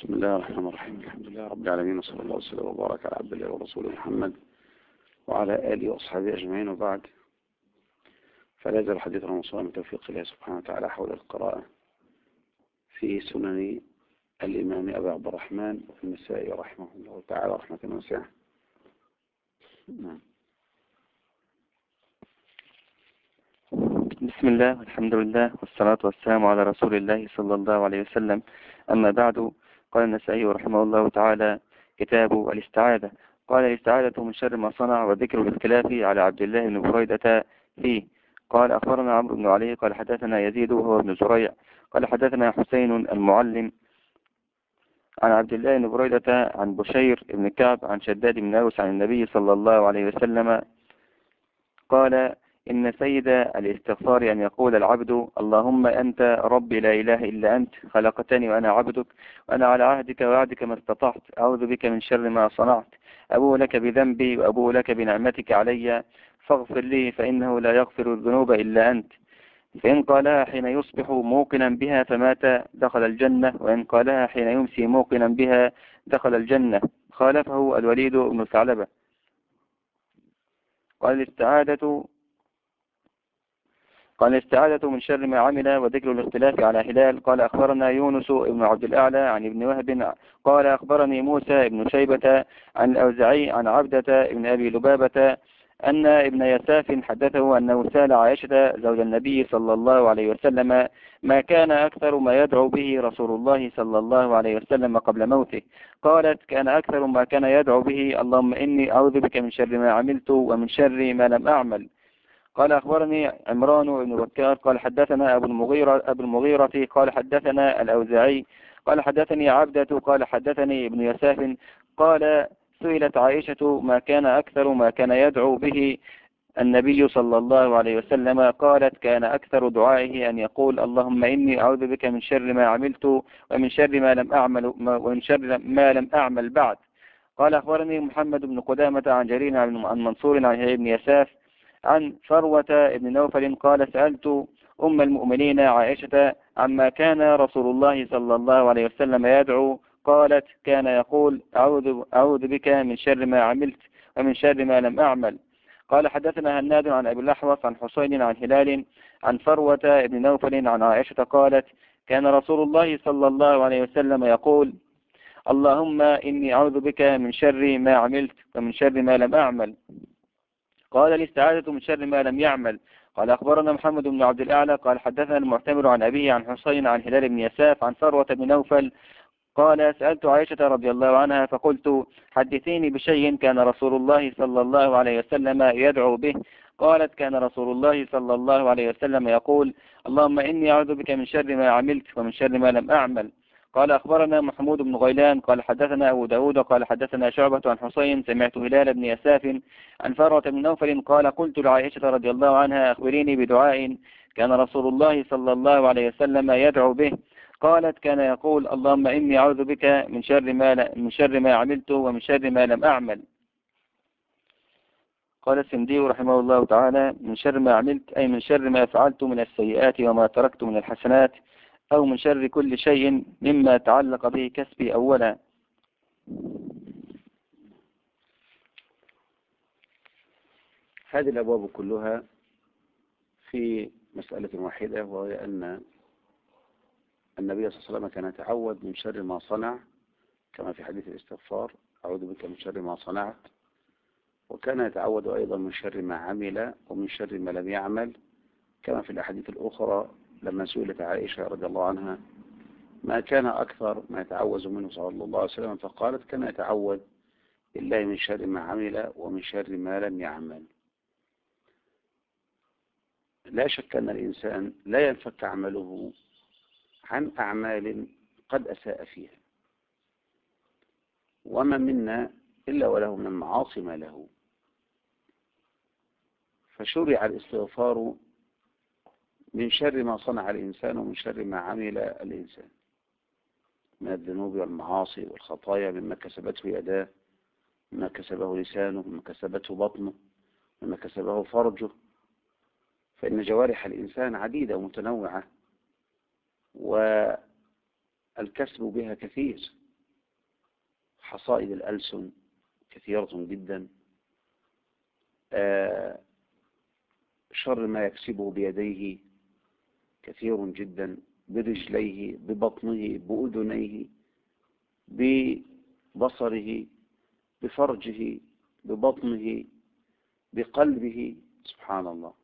بسم الله الرحمن الرحيم. الحمد لله رب العالمين، وصلى الله وسلم وبارك على عبد الله ورسوله محمد وعلى آله وأصحابه أجمعين، وبعد. فلا يزال حديثنا موصولا بتوفيق الله سبحانه وتعالى حول القراءة في سنن الإمام أبي عبد الرحمن النسائي رحمه الله تعالى رحمة واسعة. نعم. بسم الله والحمد لله والصلاة والسلام على رسول الله صلى الله عليه وسلم. أما بعد، قال النسائي رحمه الله تعالى: كتاب الاستعاذة. قال: الاستعاذة من شر ما صنع، وذكر الاختلاف على عبد الله بن بريدة فيه. قال: أخبرنا عمرو بن علي قال حدثنا يزيد وهو ابن زريع قال حدثنا حسين المعلم عن عبد الله بن بريدة عن بشير بن كعب عن شداد بن أوس عن النبي صلى الله عليه وسلم قال: إن سيد الاستغفار أن يقول العبد: اللهم أنت ربي لا إله إلا أنت، خلقتني وأنا عبدك، وأنا على عهدك ووعدك ما استطعت، أعوذ بك من شر ما صنعت، أبوء لك بذنبي وأبوء لك بنعمتك علي، فاغفر لي فإنه لا يغفر الذنوب إلا أنت. فإن قالها حين يصبح موقنا بها فمات دخل الجنة، وإن قالها حين يمسي موقنا بها دخل الجنة. خالفه الوليد بن ثعلبة. قال: الاستعاذة من شر ما عمل، وذكر الاختلاف على هلال. قال: أخبرنا يونس بن عبد الأعلى عن ابن وهب قال: أخبرني موسى بن شيبة عن الأوزعي عن عبدة بن أبي لبابة أن ابن يساف حدثه أنه سأل عائشة زوج النبي صلى الله عليه وسلم ما كان أكثر ما يدعو به رسول الله صلى الله عليه وسلم قبل موته. قالت: كان أكثر ما كان يدعو به: اللهم إني أعوذ بك من شر ما عملت ومن شر ما لم أعمل. قال: أخبرني عمران بن بكار قال حدثنا أبو المغيرة قال حدثنا الأوزاعي قال حدثني عبدة قال حدثني ابن يساف قال: سئلت عائشة ما كان أكثر ما كان يدعو به النبي صلى الله عليه وسلم؟ قالت: كان أكثر دعائه أن يقول: اللهم إني أعوذ بك من شر ما عملت ومن شر ما لم أعمل ومن شر ما لم أعمل بعد. قال: أخبرني محمد بن قدامة عن جرير عن منصور عن ابن يساف عن فروة بن نوفل قال: سألت أم المؤمنين عائشة عما كان رسول الله صلى الله عليه وسلم يدعو. قالت: كان يقول: أعوذ بك من شر ما عملت ومن شر ما لم أعمل. قال: حدثنا هناد عن أبي الأحوص عن حسين عن هلال عن فروة بن نوفل عن عائشة قالت: كان رسول الله صلى الله عليه وسلم يقول: اللهم إني أعوذ بك من شر ما عملت ومن شر ما لم أعمل. قال: الاستعاذة من شر ما لم يعمل. قال: أخبرنا محمد بن عبد الأعلى قال حدثنا المعتمر عن أبيه عن حسين عن هلال بن يساف عن فروة بن نوفل قال: سألت عائشة رضي الله عنها فقلت: حدثيني بشيء كان رسول الله صلى الله عليه وسلم يدعو به. قالت: كان رسول الله صلى الله عليه وسلم يقول: اللهم إني أعوذ بك من شر ما عملت ومن شر ما لم أعمل. قال: أخبرنا محمود بن غيلان قال حدثنا أبو داود قال حدثنا شعبة عن حسين سمعت هلال بن يساف عن فروة بن نوفل قال: قلت لعائشة رضي الله عنها: أخبريني بدعاء كان رسول الله صلى الله عليه وسلم يدعو به. قالت: كان يقول: اللهم إني أعوذ بك من شر ما عملت ومن شر ما لم أعمل. قال السندي رحمه الله تعالى: من شر ما عملت أي من شر ما فعلت من السيئات وما تركت من الحسنات، أو من شر كل شيء مما تعلق به كسبي أولا. هذه الأبواب كلها في مسألة واحدة، وهي أن النبي صلى الله عليه وسلم كان يتعوذ من شر ما صنع، كما في حديث الاستغفار: أعوذ بك من شر ما صنعت. وكان يتعوذ أيضا من شر ما عمل ومن شر ما لم يعمل، كما في الأحاديث الأخرى لما سئلت عائشة رضي الله عنها ما كان أكثر ما يتعوذ منه صلى الله عليه وسلم، فقالت: كان يتعوذ بالله من شر ما عمل ومن شر ما لم يعمل. لا شك أن الإنسان لا ينفك عمله عن أعمال قد أساء فيها، وما منا إلا وله من المعاصي ما له. فشرع الاستغفار من شر ما صنع الإنسان ومن شر ما عمل الإنسان من الذنوب والمعاصي والخطايا، مما كسبته يداه، مما كسبه لسانه، مما كسبته بطنه، مما كسبه فرجه. فإن جوارح الإنسان عديدة ومتنوعة، والكسب بها كثير، حصائد الألسن كثيرة جدا، شر ما يكسبه بيديه كثير جدا، برجليه، ببطنه، بأذنيه، ببصره، بفرجه، ببطنه، بقلبه. سبحان الله.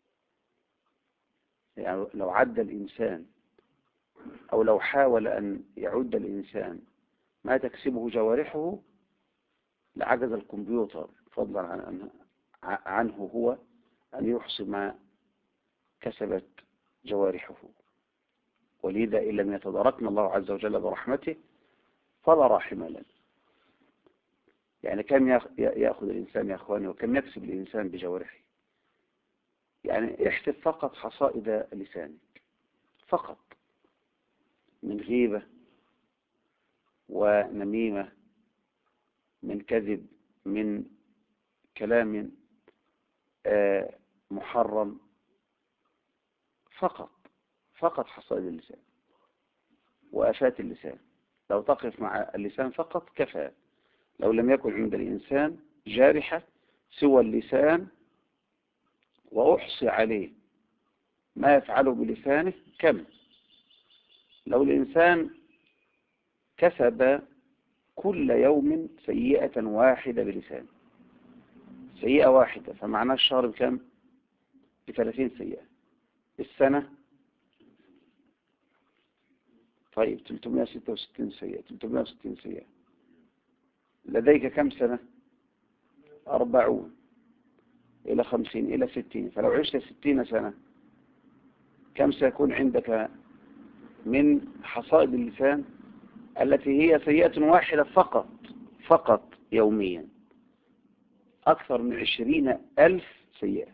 يعني لو عد الإنسان أو لو حاول أن يعد الإنسان ما تكسبه جوارحه لعجز الكمبيوتر، فضلا عنه هو أن يحصي ما كسبت جوارحه. ولذا إن لم يتداركنا الله عز وجل برحمته فلا راحم لنا. يعني كم يأخذ الإنسان يا أخواني، وكم يكسب الإنسان بجوارحه؟ يعني احسب فقط حصائد لسانك فقط، من غيبة ونميمة، من كذب، من كلام محرم، فقط حصائد اللسان وآفات اللسان. لو تقف مع اللسان فقط كفى. لو لم يكن عند الإنسان جارحة سوى اللسان وأحصي عليه ما يفعله بلسانه كم. لو الإنسان كسب كل يوم سيئة واحدة بلسانه، سيئة واحدة، فمعناه الشهر بكم؟ ب30 سيئة. السنة طيب 366 سيئة، 360 سيئة. لديك كم سنة؟ 40 إلى 50 إلى 60. فلو عشت 60 سنة كم سيكون عندك من حصائد اللسان التي هي سيئة واحدة فقط يوميا؟ أكثر من 20,000 سيئة.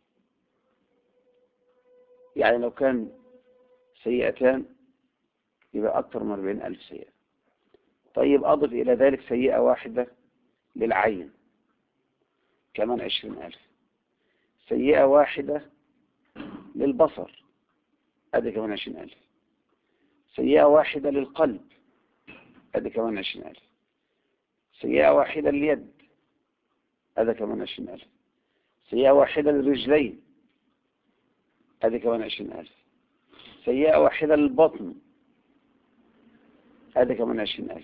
يعني لو كان سيئتان يبقى أكثر من 40,000 سيئة. طيب أضف إلى ذلك سيئة واحدة للعين كمان 20,000. سيئة واحدة للبصر هذا كمان 20,000. سيئة واحدة للقلب هذا كمان 20,000. سيئة واحدة لليد هذا كمان 20,000. سيئة واحدة للرجلين هذا كمان 20,000. سيئة واحدة للبطن هذا كمان 20,000.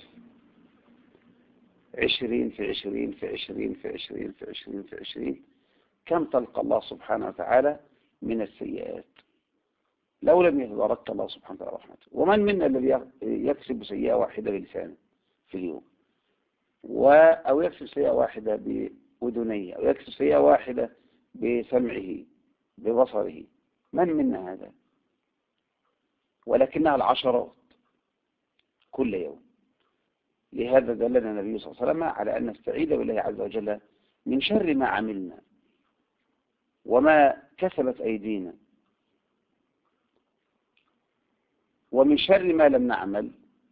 20 في 20 في 20 في 20 في 20 في 20. كم تلقى الله سبحانه وتعالى من السيئات لو لم يتدارك الله سبحانه وتعالى رحمته؟ ومن منا الذي يكسب سيئة واحدة بلسانه في اليوم، أو يكسب سيئة واحدة بأذنيه، أو يكسب سيئة واحدة بسمعه ببصره؟ من منا هذا؟ ولكنها العشرات كل يوم. لهذا دلنا النبي صلى الله عليه وسلم على أن نستعيذ بالله عز وجل من شر ما عملنا وما كسبت أيدينا، ومن شر ما لم نعمل،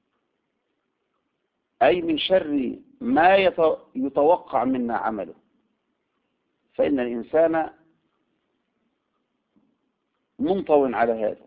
أي من شر ما يتوقع منا عمله. فإن الإنسان منطو على هذا.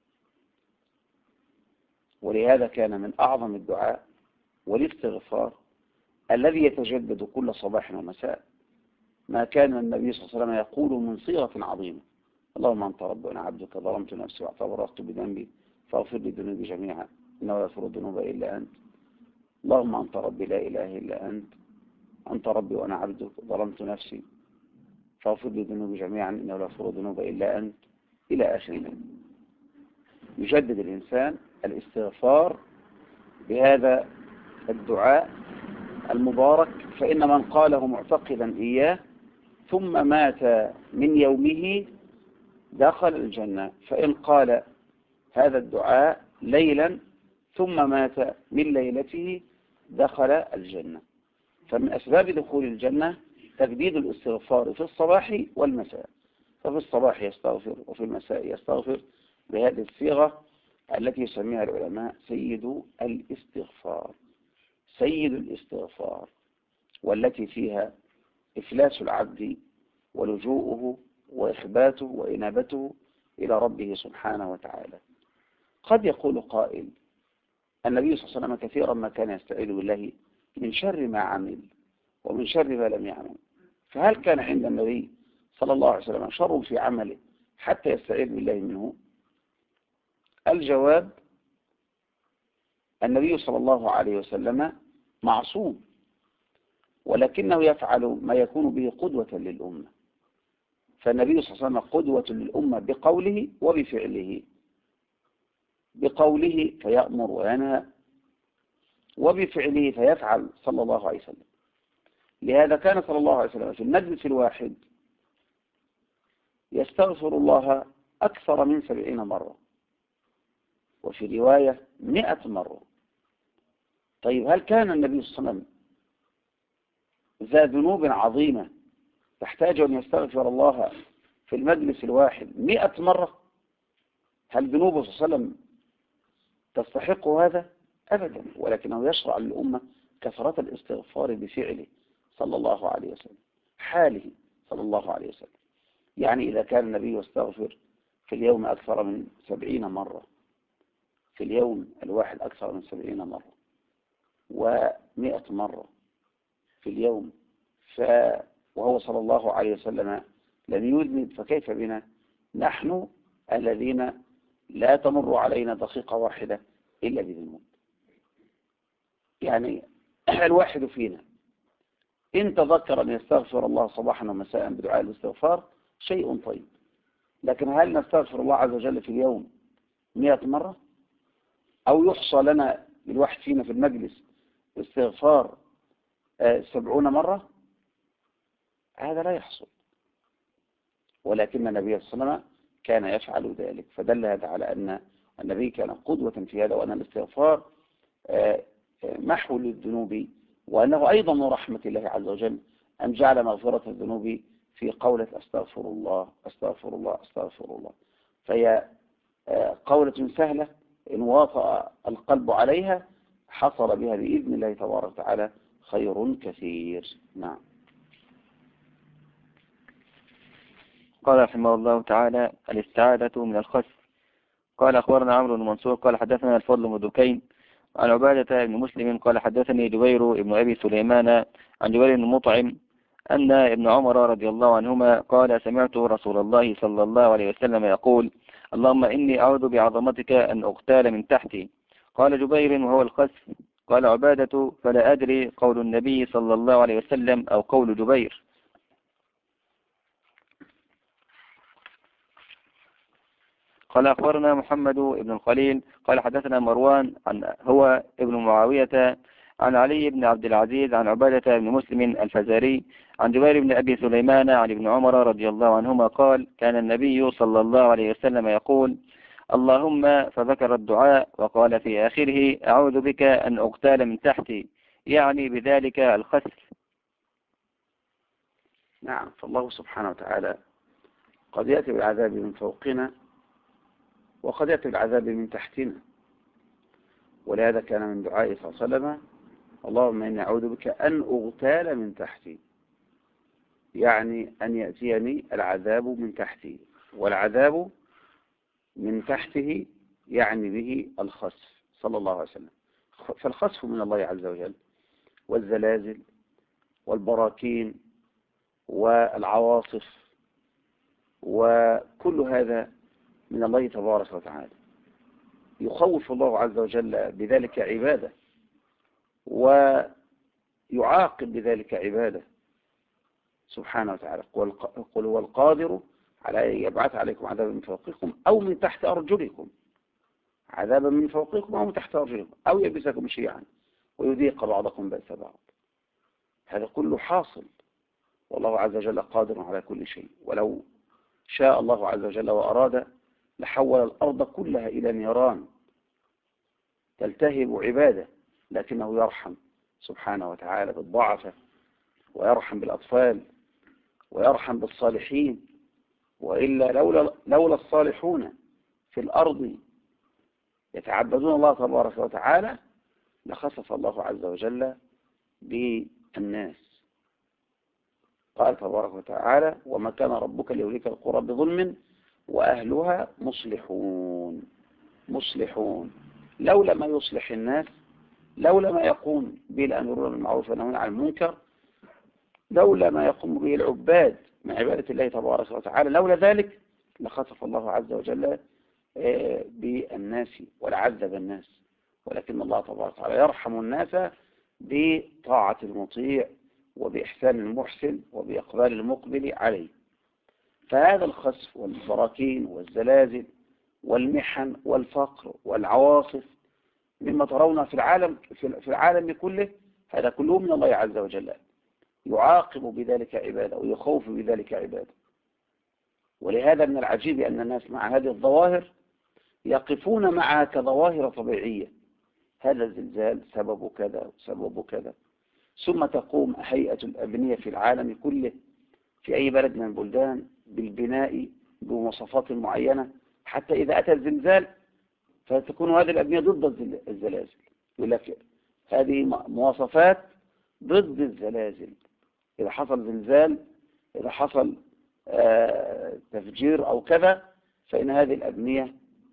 ولهذا كان من أعظم الدعاء والاستغفار الذي يتجدد كل صباح ومساء ما كان النبي صلى الله عليه وسلم يقول من صيغة عظيمة: اللهم أنت ربي وأنا عبدك ظلمت نفسي واعتبرت بذنبي فاغفر لي ذنوبي جميعا إنه لا يغفر الذنوب إلا أنت. اللهم أنت ربي لا إله إلا أنت، أنت ربي وأنا عبدك ظلمت نفسي فاغفر لي ذنوبي جميعا إنه لا يغفر الذنوب إلا أنت، إلى آخره. يجدد الإنسان الاستغفار بهذا الدعاء المبارك، فإن من قاله معتقدا إياه ثم مات من يومه دخل الجنة. فإن قال هذا الدعاء ليلا ثم مات من ليلته دخل الجنة. فمن أسباب دخول الجنة تجديد الاستغفار في الصباح والمساء. ففي الصباح يستغفر وفي المساء يستغفر بهذه الصيغة التي يسميها العلماء سيد الاستغفار. سيد الاستغفار، والتي فيها إفلاس العبد ولجوءه وإخباته وإنابته إلى ربه سبحانه وتعالى. قد يقول قائل: النبي صلى الله عليه وسلم كثيرا ما كان يستعيذ بالله من شر ما عمل ومن شر ما لم يعمل. فهل كان عند النبي صلى الله عليه وسلم شر في عمله حتى يستعيذ بالله منه؟ الجواب: النبي صلى الله عليه وسلم معصوم، ولكنه يفعل ما يكون به قدوة للأمة. فالنبي صلى الله عليه وسلم قدوة للأمة بقوله وبفعله. بقوله فيأمر وينهى، وبفعله فيفعل صلى الله عليه وسلم. لهذا كان صلى الله عليه وسلم في المجلس الواحد يستغفر الله أكثر من 70 مرة، وفي رواية 100 مرة. طيب هل كان النبي صلى الله عليه وسلم ذا ذنوب عظيمة تحتاج أن يستغفر الله في المجلس الواحد 100 مرة؟ هل ذنوبه صلى الله عليه وسلم تستحق هذا؟ أبدا، ولكنه يشرع للأمة كثرة الاستغفار بفعله صلى الله عليه وسلم، حاله صلى الله عليه وسلم. يعني إذا كان النبي يستغفر في اليوم أكثر من 70 مرة، في اليوم الواحد أكثر من 70 مرة و100 مرة في اليوم، وهو صلى الله عليه وسلم لم يذنب، فكيف بنا نحن الذين لا تمر علينا دقيقة واحدة إلا بذنوب؟ يعني الواحد فينا إن تذكر أن يستغفر الله صباحا ومساء بدعاء الاستغفار شيء طيب، لكن هل نستغفر الله عز وجل في اليوم 100 مرة؟ أو يحصى لنا الواحد فينا في المجلس استغفار 70 مرة؟ هذا لا يحصل. ولكن النبي صلى الله عليه وسلم كان يفعل ذلك، فدل هذا على أن النبي كان قدوة في هذا، وأن الاستغفار محو للذنوب، وأنه أيضا من رحمة الله عز وجل أن جعل مغفرة الذنوب في قولة أستغفر الله أستغفر الله أستغفر الله. فهي قولة سهلة إن واطأ القلب عليها حصل بها بإذن الله تبارك وتعالى خير كثير. نعم. قال رحمه الله تعالى: الاستعاذة من الخسف. قال أخبرنا عمرو بن منصور قال حدثنا الفضل بن دكين عن عبادة بن مسلم قال حدثني جبير بن أبي سليمان عن جبير بن مطعم أن ابن عمر رضي الله عنهما قال: سمعت رسول الله صلى الله عليه وسلم يقول: اللهم إني أعوذ بعظمتك أن أغتال من تحتي. قال جبير: وهو الخسف. قال عبادة: فلا أدري قول النبي صلى الله عليه وسلم أو قول جبير. قال أخبرنا محمد بن الخليل قال حدثنا مروان هو ابن معاوية عن علي بن عبد العزيز عن عبادة بن مسلم الفزاري عن جبير بن أبي سليمان عن ابن عمر رضي الله عنهما قال: كان النبي صلى الله عليه وسلم يقول: اللهم، فذكر الدعاء وقال في آخره: أعوذ بك أن أغتال من تحتي، يعني بذلك الخسف. نعم. فالله سبحانه وتعالى قد يأتي بالعذاب من فوقنا وقد يأتي بالعذاب من تحتنا، ولهذا كان من دعائه صلى الله عليه وسلم: اللهم إني أعوذ بك أن أغتال من تحتي، يعني أن يأتيني العذاب من تحتي، والعذاب من تحته يعني به الخسف صلى الله عليه وسلم. فالخسف من الله عز وجل، والزلازل والبراكين والعواصف وكل هذا من الله تبارك وتعالى. يخوف الله عز وجل بذلك عباده، ويعاقب بذلك عباده سبحانه وتعالى. قل هو القادر على أن يبعث عليكم عذابا من فوقكم أو من تحت أرجلكم، عذابا من فوقكم أو من تحت أرجلكم، أو يلبسكم شيعا ويذيق بعضكم بأس بعض. هذا كله حاصل، والله عز وجل قادر على كل شيء. ولو شاء الله عز وجل وأراد لحول الأرض كلها إلى نيران تلتهب عباده، لكنه يرحم سبحانه وتعالى بالضعفة، ويرحم بالأطفال، ويرحم بالصالحين. وإلا لولا الصالحون في الأرض يتعبدون الله تبارك وتعالى لخسف الله عز وجل بالناس. قال تبارك وتعالى: وما كان ربك ليهلك القرى بظلم وأهلها مصلحون. لولا ما يصلح الناس لولا ما يقوم به الأمرون بالمعروف والنهون عن المنكر، لولا ما يقوم به العباد من عبادة الله تبارك وتعالى، لولا ذلك لخسف الله عز وجل بالناس ولعذب الناس. ولكن الله تبارك وتعالى يرحم الناس بطاعة المطيع وبإحسان المحسن وبإقبال المقبل عليه. فهذا الخسف والبراكين والزلازل والمحن والفقر والعواصف مما ترون في العالم كله، هذا كله من الله عز وجل، يعاقب بذلك عباده ويخوف بذلك عباده. ولهذا من العجيب أن الناس مع هذه الظواهر يقفون معها كظواهر طبيعية، هذا الزلزال سبب كذا وسبب كذا، ثم تقوم هيئة الأبنية في العالم كله في أي بلد من البلدان بالبناء بمواصفات معينة، حتى إذا أتى الزلزال فتكون هذه الأبنية ضد الزلازل. يقول لك هذه مواصفات ضد الزلازل، إذا حصل زلزال، إذا حصل تفجير أو كذا، فإن هذه الأبنية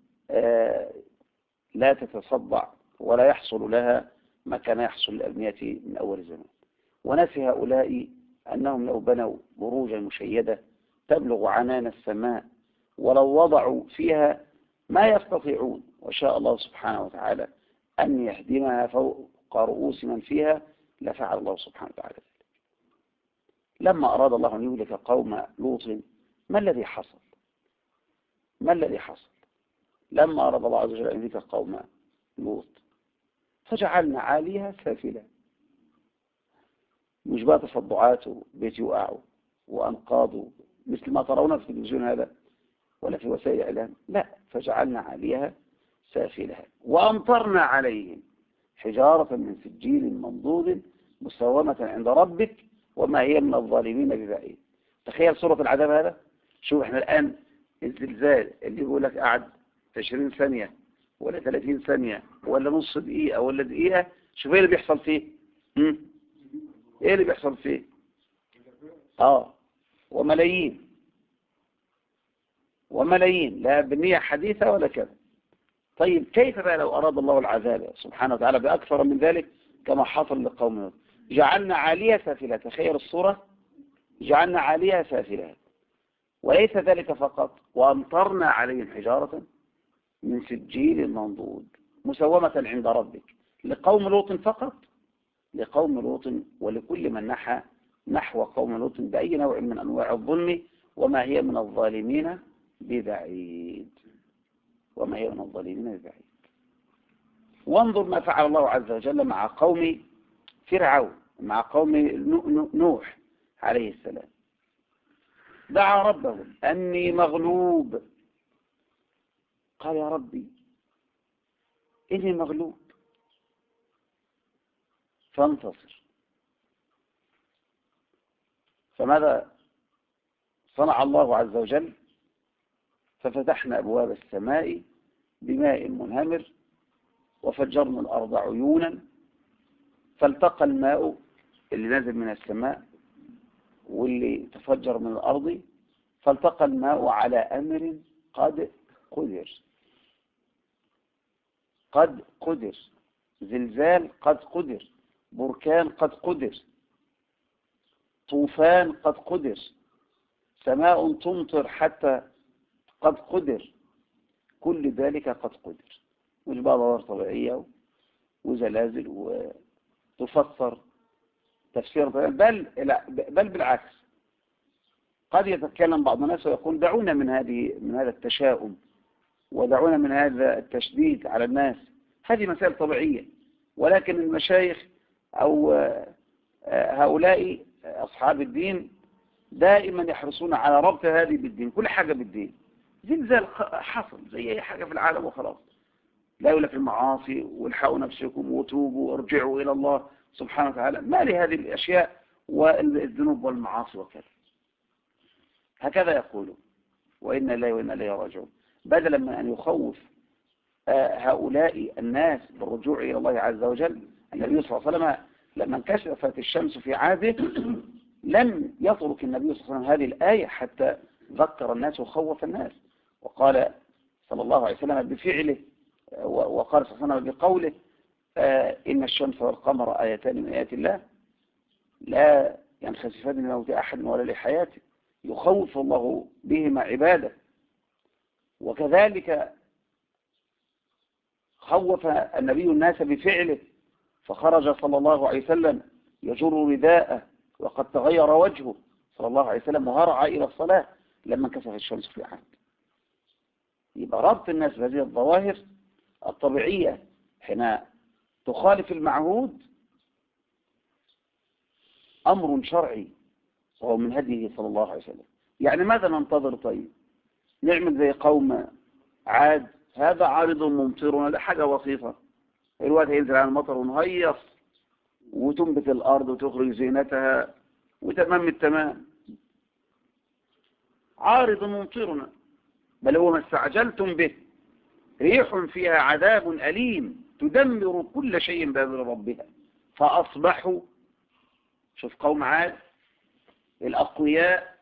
لا تتصدع ولا يحصل لها ما كان يحصل للأبنية من أول الزمان. ونسي هؤلاء أنهم لو بنوا بروجا مشيدة تبلغ عنان السماء ولو وضعوا فيها ما يستطيعون، وشاء الله سبحانه وتعالى أن يهدمها فوق رؤوس من فيها لفعل الله سبحانه وتعالى ذلك. لما أراد الله أن يهلك قوم لوط ما الذي حصل؟ ما الذي حصل؟ لما أراد الله عز وجل أن يهلك قوم لوط فجعلنا عاليها سافلة، مش بقى تصدعات وبيت يقعوا وأنقاضوا مثل ما ترون في التلفزيون هذا ولا في وسائل الإعلام، لا، فجعلنا عاليها سافلها وأمطرنا عليهم حجارة من سجيل منضود مسومة عند ربك وما هي من الظالمين ببعيد. تخيل صورة العذاب هذا. شوف احنا الآن الزلزال اللي يقول لك قعد 20 ثانية ولا 30 ثانية ولا نص دقيقة ولا دقيقة، شوف ايه اللي بيحصل فيه. ايه اللي بيحصل فيه؟ وملايين لا بنية حديثة ولا كذا. طيب كيف بقى لو أراد الله العذاب سبحانه وتعالى بأكثر من ذلك كما حصل لقوم لوط؟ جعلنا عاليها سافلة. تخيل الصورة، جعلنا عاليها سافلة. وليس ذلك فقط، وأمطرنا عليهم حجارة من سجيل منضود مسومة عند ربك. لقوم لوط فقط؟ لقوم لوط ولكل من نحى نحو قوم لوط بأي نوع من أنواع الظلم وما هي من الظالمين ببعيد. وما هي من الظالمين ببعيد. وانظر ما فعل الله عز وجل مع قوم فرعون، مع قوم نوح عليه السلام. دعا ربه أني مغلوب، قال يا ربي إني مغلوب فانتصر. فماذا صنع الله عز وجل؟ ففتحنا أبواب السماء بماء منهمر وفجرنا الأرض عيونا فالتقى الماء اللي نازل من السماء واللي تفجر من الأرض، فالتقى الماء على أمر قد قدر. قد قدر. زلزال قد قدر، بركان قد قدر، طوفان قد قدر، سماء تمطر حتى قد قدر. كل ذلك قد قدر، مش بقى ظواهر طبيعية وزلازل وتفسر تفسير بل بالعكس. قد يتكلم بعض الناس ويقول دعونا من هذا التشاؤم ودعونا من هذا التشديد على الناس، هذه مسائل طبيعية. ولكن المشايخ أو هؤلاء أصحاب الدين دائما يحرصون على ربط هذه بالدين، كل حاجة بالدين. زلزال حصل زي أي حاجة في العالم وخلاص، لا يقول لك المعاصي والحقوا نفسكم وتوبوا وارجعوا إلى الله سبحانه وتعالى، ما لهذه الأشياء والذنوب والمعاصي وكذا. هكذا يقولون وإنا إليه وإنا إليه راجعون، بدلا من أن يخوف هؤلاء الناس بالرجوع إلى الله عز وجل. النبي صلى الله عليه وسلم لما انكشفت الشمس في عهده لم يترك النبي صلى الله عليه وسلم هذه الآية حتى ذكر الناس وخوف الناس، وقال صلى الله عليه وسلم بفعله وقال صلى الله عليه وسلم بقوله إن الشمس والقمر آيتان من آيات الله لا ينخسفان لموت أحد ولا لحياته، يخوف الله بهما عباده. وكذلك خوف النبي الناس بفعله، فخرج صلى الله عليه وسلم يجر رداءه وقد تغير وجهه صلى الله عليه وسلم وهرع إلى الصلاة لما انكسف الشمس في عهد. يبقى ربط الناس بهذه الظواهر الطبيعية حين تخالف المعهود أمر شرعي وهو من هديه صلى الله عليه وسلم. يعني ماذا ننتظر؟ طيب نعمل زي قوم عاد، هذا عارض ممطرنا، ده حاجة بسيطة، الوقت هينزل على المطر ونهيص وتنبت الأرض وتخرج زينتها وتمام التمام. عارض ممطرنا، بل هو ما استعجلتم به، ريح فيها عذاب أليم تدمر كل شيء بأمر ربها فأصبحوا. شوف قوم عاد الأقوياء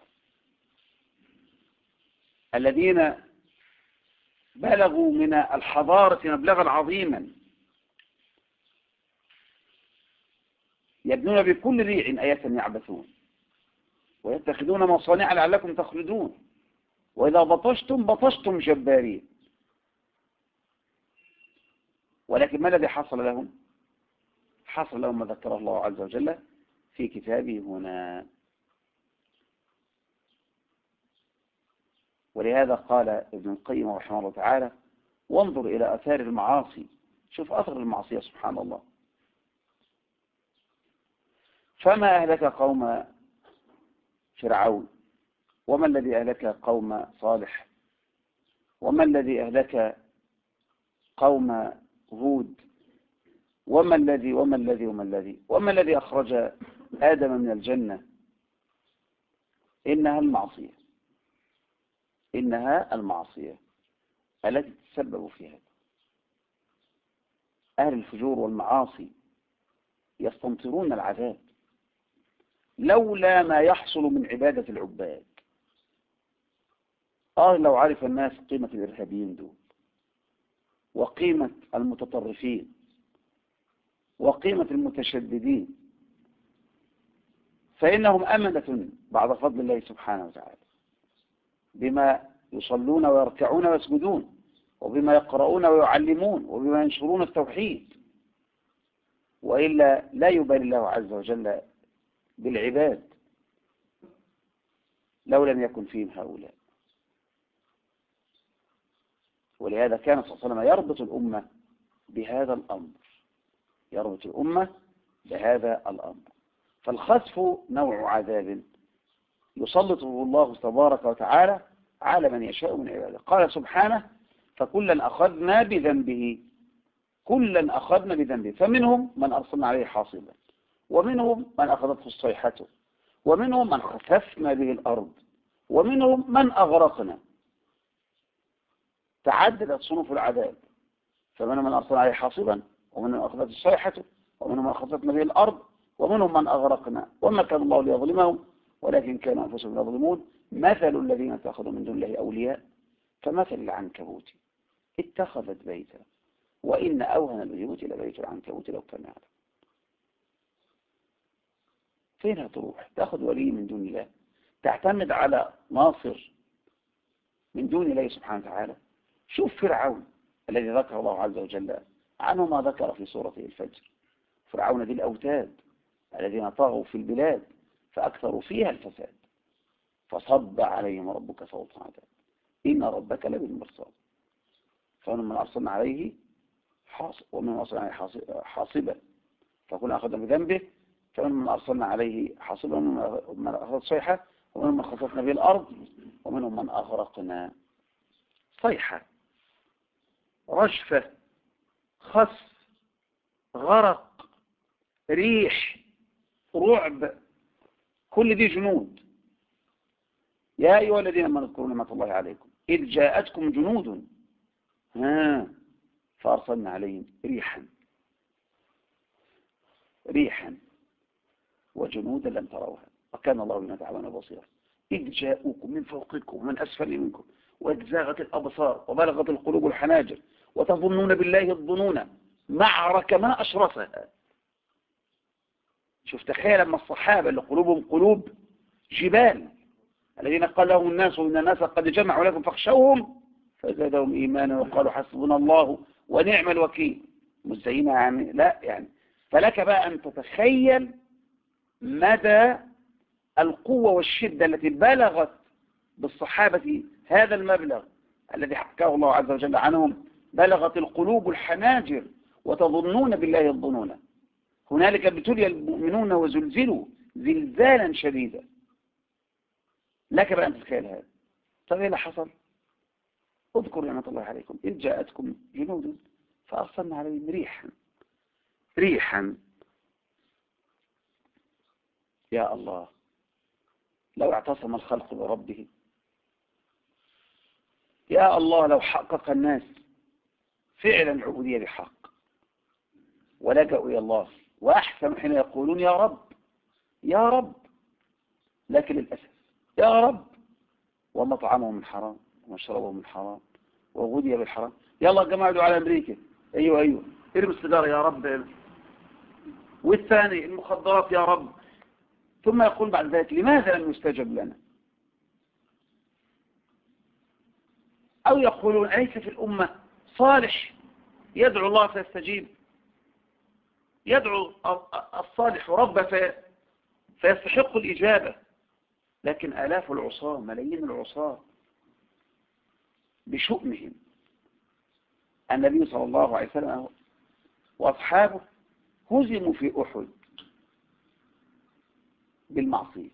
الذين بلغوا من الحضارة مبلغا عظيما، يبنون بكل ريع آية يعبثون ويتخذون مصانع لعلكم تخلدون وإذا بطشتم بطشتم جبارين. ولكن ما الذي حصل لهم؟ حصل لهم ما ذكره الله عز وجل في كتابه هنا. ولهذا قال ابن القيم رحمه الله تعالى: وانظر إلى آثار المعاصي. شوف أثر المعصية سبحان الله. فما أهلك قوم فرعون، وما الذي أهلك قوم صالح، وما الذي أهلك قوم هود، وما الذي أخرج آدم من الجنة؟ إنها المعصية التي تسبب في هذا. أهل الفجور والمعاصي يستمطرون العذاب لولا ما يحصل من عبادة العباد. لو عرف الناس قيمة الإرهابيين دول وقيمة المتطرفين وقيمة المتشددين فإنهم أمنة بعد فضل الله سبحانه وتعالى بما يصلون ويركعون ويسجدون وبما يقرؤون ويعلمون وبما ينشرون التوحيد، وإلا لا يبالي الله عز وجل بالعباد لو لم يكن فيهم هؤلاء. ولهذا كان صلى الله عليه وسلم يربط الأمة بهذا الأمر. فالخسف نوع عذاب يسلطه الله تبارك وتعالى على من يشاء من عباده. قال سبحانه: فكلا أخذنا بذنبه، فمنهم من أرسلنا عليه حاصبا، ومنهم من أخذته الصيحة، ومنهم من خسفنا به الأرض، ومنهم من أغرقنا. تعددت صنوف العذاب، فمنهم من أرسلنا عليه حاصبا، ومنهم من أخذته الصيحة، ومنهم من خسفنا به الأرض، ومنهم من أغرقنا وما كان الله ليظلمهم ولكن كانوا أنفسهم يظلمون. مثل الذين اتخذوا من دون الله أولياء كمثل العنكبوت اتخذت بيتا وإن أوهن البيوت لبيت العنكبوت لو كان يعلم. فين هتروح؟ تأخذ ولي من دون الله، تعتمد على ناصر من دون الله سبحانه وتعالى. شوف فرعون الذي ذكر الله عز وجل عنه ما ذكر في سورة الفجر: فرعون ذي الأوتاد الذين طغوا في البلاد فأكثروا فيها الفساد فصب عليهم ربك صوت عذاب إن ربك لبالمرصاد. فمنهم من أرسلنا عليه حاصب، ومن أرسلنا عليه حاصبا فكنا أخذنا بذنبه، فمنهم من أرسلنا عليه حاصبا، ومن من أخذت صيحة، ومنهم من خسفنا به الأرض، ومنهم من أغرقنا. صيحة، رجفة، خسف، غرق، ريح، رعب، كل دي جنود. يا أيها الذين آمنوا اذكروا نعمة الله عليكم إذ جاءتكم جنود فأرسلنا عليهم ريحا وجنودا لم تروها وكان الله بما تعملون بصيرا. إذ جاءوكم من فوقكم ومن أسفل منكم وإذ زاغت الأبصار وبلغت القلوب الحناجر وتظنون بالله الظنون معركة ما أشرفها. شوف تخيل لما الصحابة اللي قلوبهم قلوب جبال، الذين قال لهم الناس وإن الناس قد جمعوا لكم فاخشوهم فزادهم إيمانا وقالوا حسبنا الله ونعم الوكيل. مزينة يعني لا يعني. فلك بقى أن تتخيل مدى القوة والشدة التي بلغت بالصحابة هذا المبلغ الذي حكاه الله عز وجل عنهم. بلغت القلوب الحناجر وتظنون بالله الظنون. هنالك ابتلي المؤمنون وزلزلوا زلزالا شديدا. لك بقى أن تتخيل هذا. طيب ايه اللي حصل؟ اذكر نعمة الله عليكم إذ جاءتكم جنود فأرسلنا عليهم ريحا. يا الله، لو اعتصم الخلق بربه، يا الله لو حقق الناس فعلا عبودية بحق ولجأوا إلى الله وأحسن حين يقولون يا رب يا رب، لكن للأسف يا رب ومطعمهم من حرام ومشربهم من حرام وغذي بالحرام. يلا يا جماعة ادعوا على أمريكا، أيوة ارموا السيجارة يا رب، والثاني المخدرات يا رب. ثم يقول بعد ذلك لماذا لم يستجب لنا؟ أو يقولون أليس في الأمة صالح يدعو الله فيستجيب؟ يدعو الصالح رب فيستحق الإجابة. لكن آلاف العصاة ملايين العصاة بشؤمهم. النبي صلى الله عليه وسلم وأصحابه هزموا في أحد بالمعصية.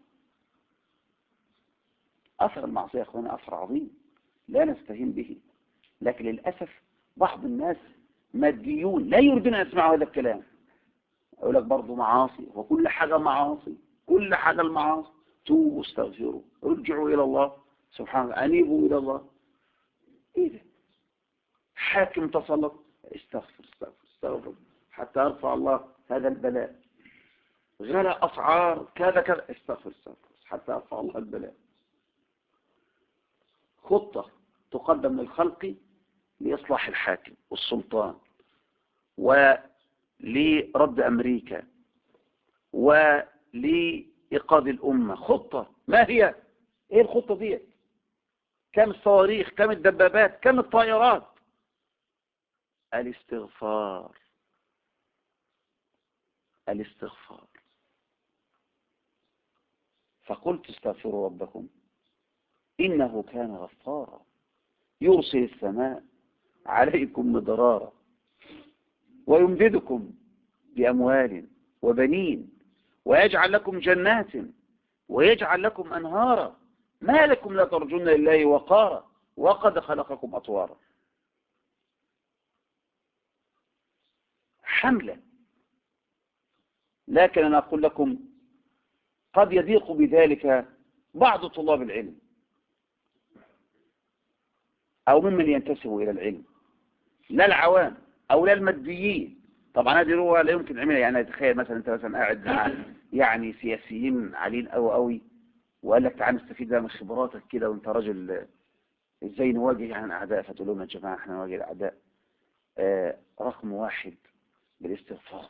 أثر المعصية يا أخوانا أثر عظيم لا نستهين به، لكن للأسف بعض الناس ماديون لا يريدون أن يسمعوا هذا الكلام. أقول لك برضو معاصي وكل حاجة معاصي، كل حاجة المعاصي. توبوا استغفروا رجعوا إلى الله سبحانه، أنيبوا إلى الله. إيه ده؟ حاكم تسلط، استغفر حتى يرفع الله هذا البلاء. غلا أسعار كذا استغفر حتى يرفع الله البلاء. خطة تقدم للخلق لإصلاح الحاكم والسلطان ولرد أمريكا ولإيقاظ الأمة. خطة ما هي؟ إيه الخطة دي؟ كم الصواريخ، كم الدبابات، كم الطائرات؟ الاستغفار. فقلت استغفروا ربكم إنه كان غفارا يرسل السماء عليكم مدرارا ويمددكم بأموال وبنين ويجعل لكم جنات ويجعل لكم أنهارا ما لكم لا ترجون لله وقارا وقد خلقكم أطوارا. حملة. لكن أنا أقول لكم قد يضيق بذلك بعض طلاب العلم أو ممن ينتسبوا إلى العلم، لا العوام أو لا الماديين. طبعا هذه روى لا يمكن عملها. يعني تخيل مثلا أنت مثلا قاعد مع يعني سياسيين عالين قوي وقال لك تعال نستفيد من خبراتك كده وانت راجل ازاي نواجه يعني الأعداء. فتقول لهم يا جماعة احنا نواجه الأعداء رقم واحد بالاستغفار.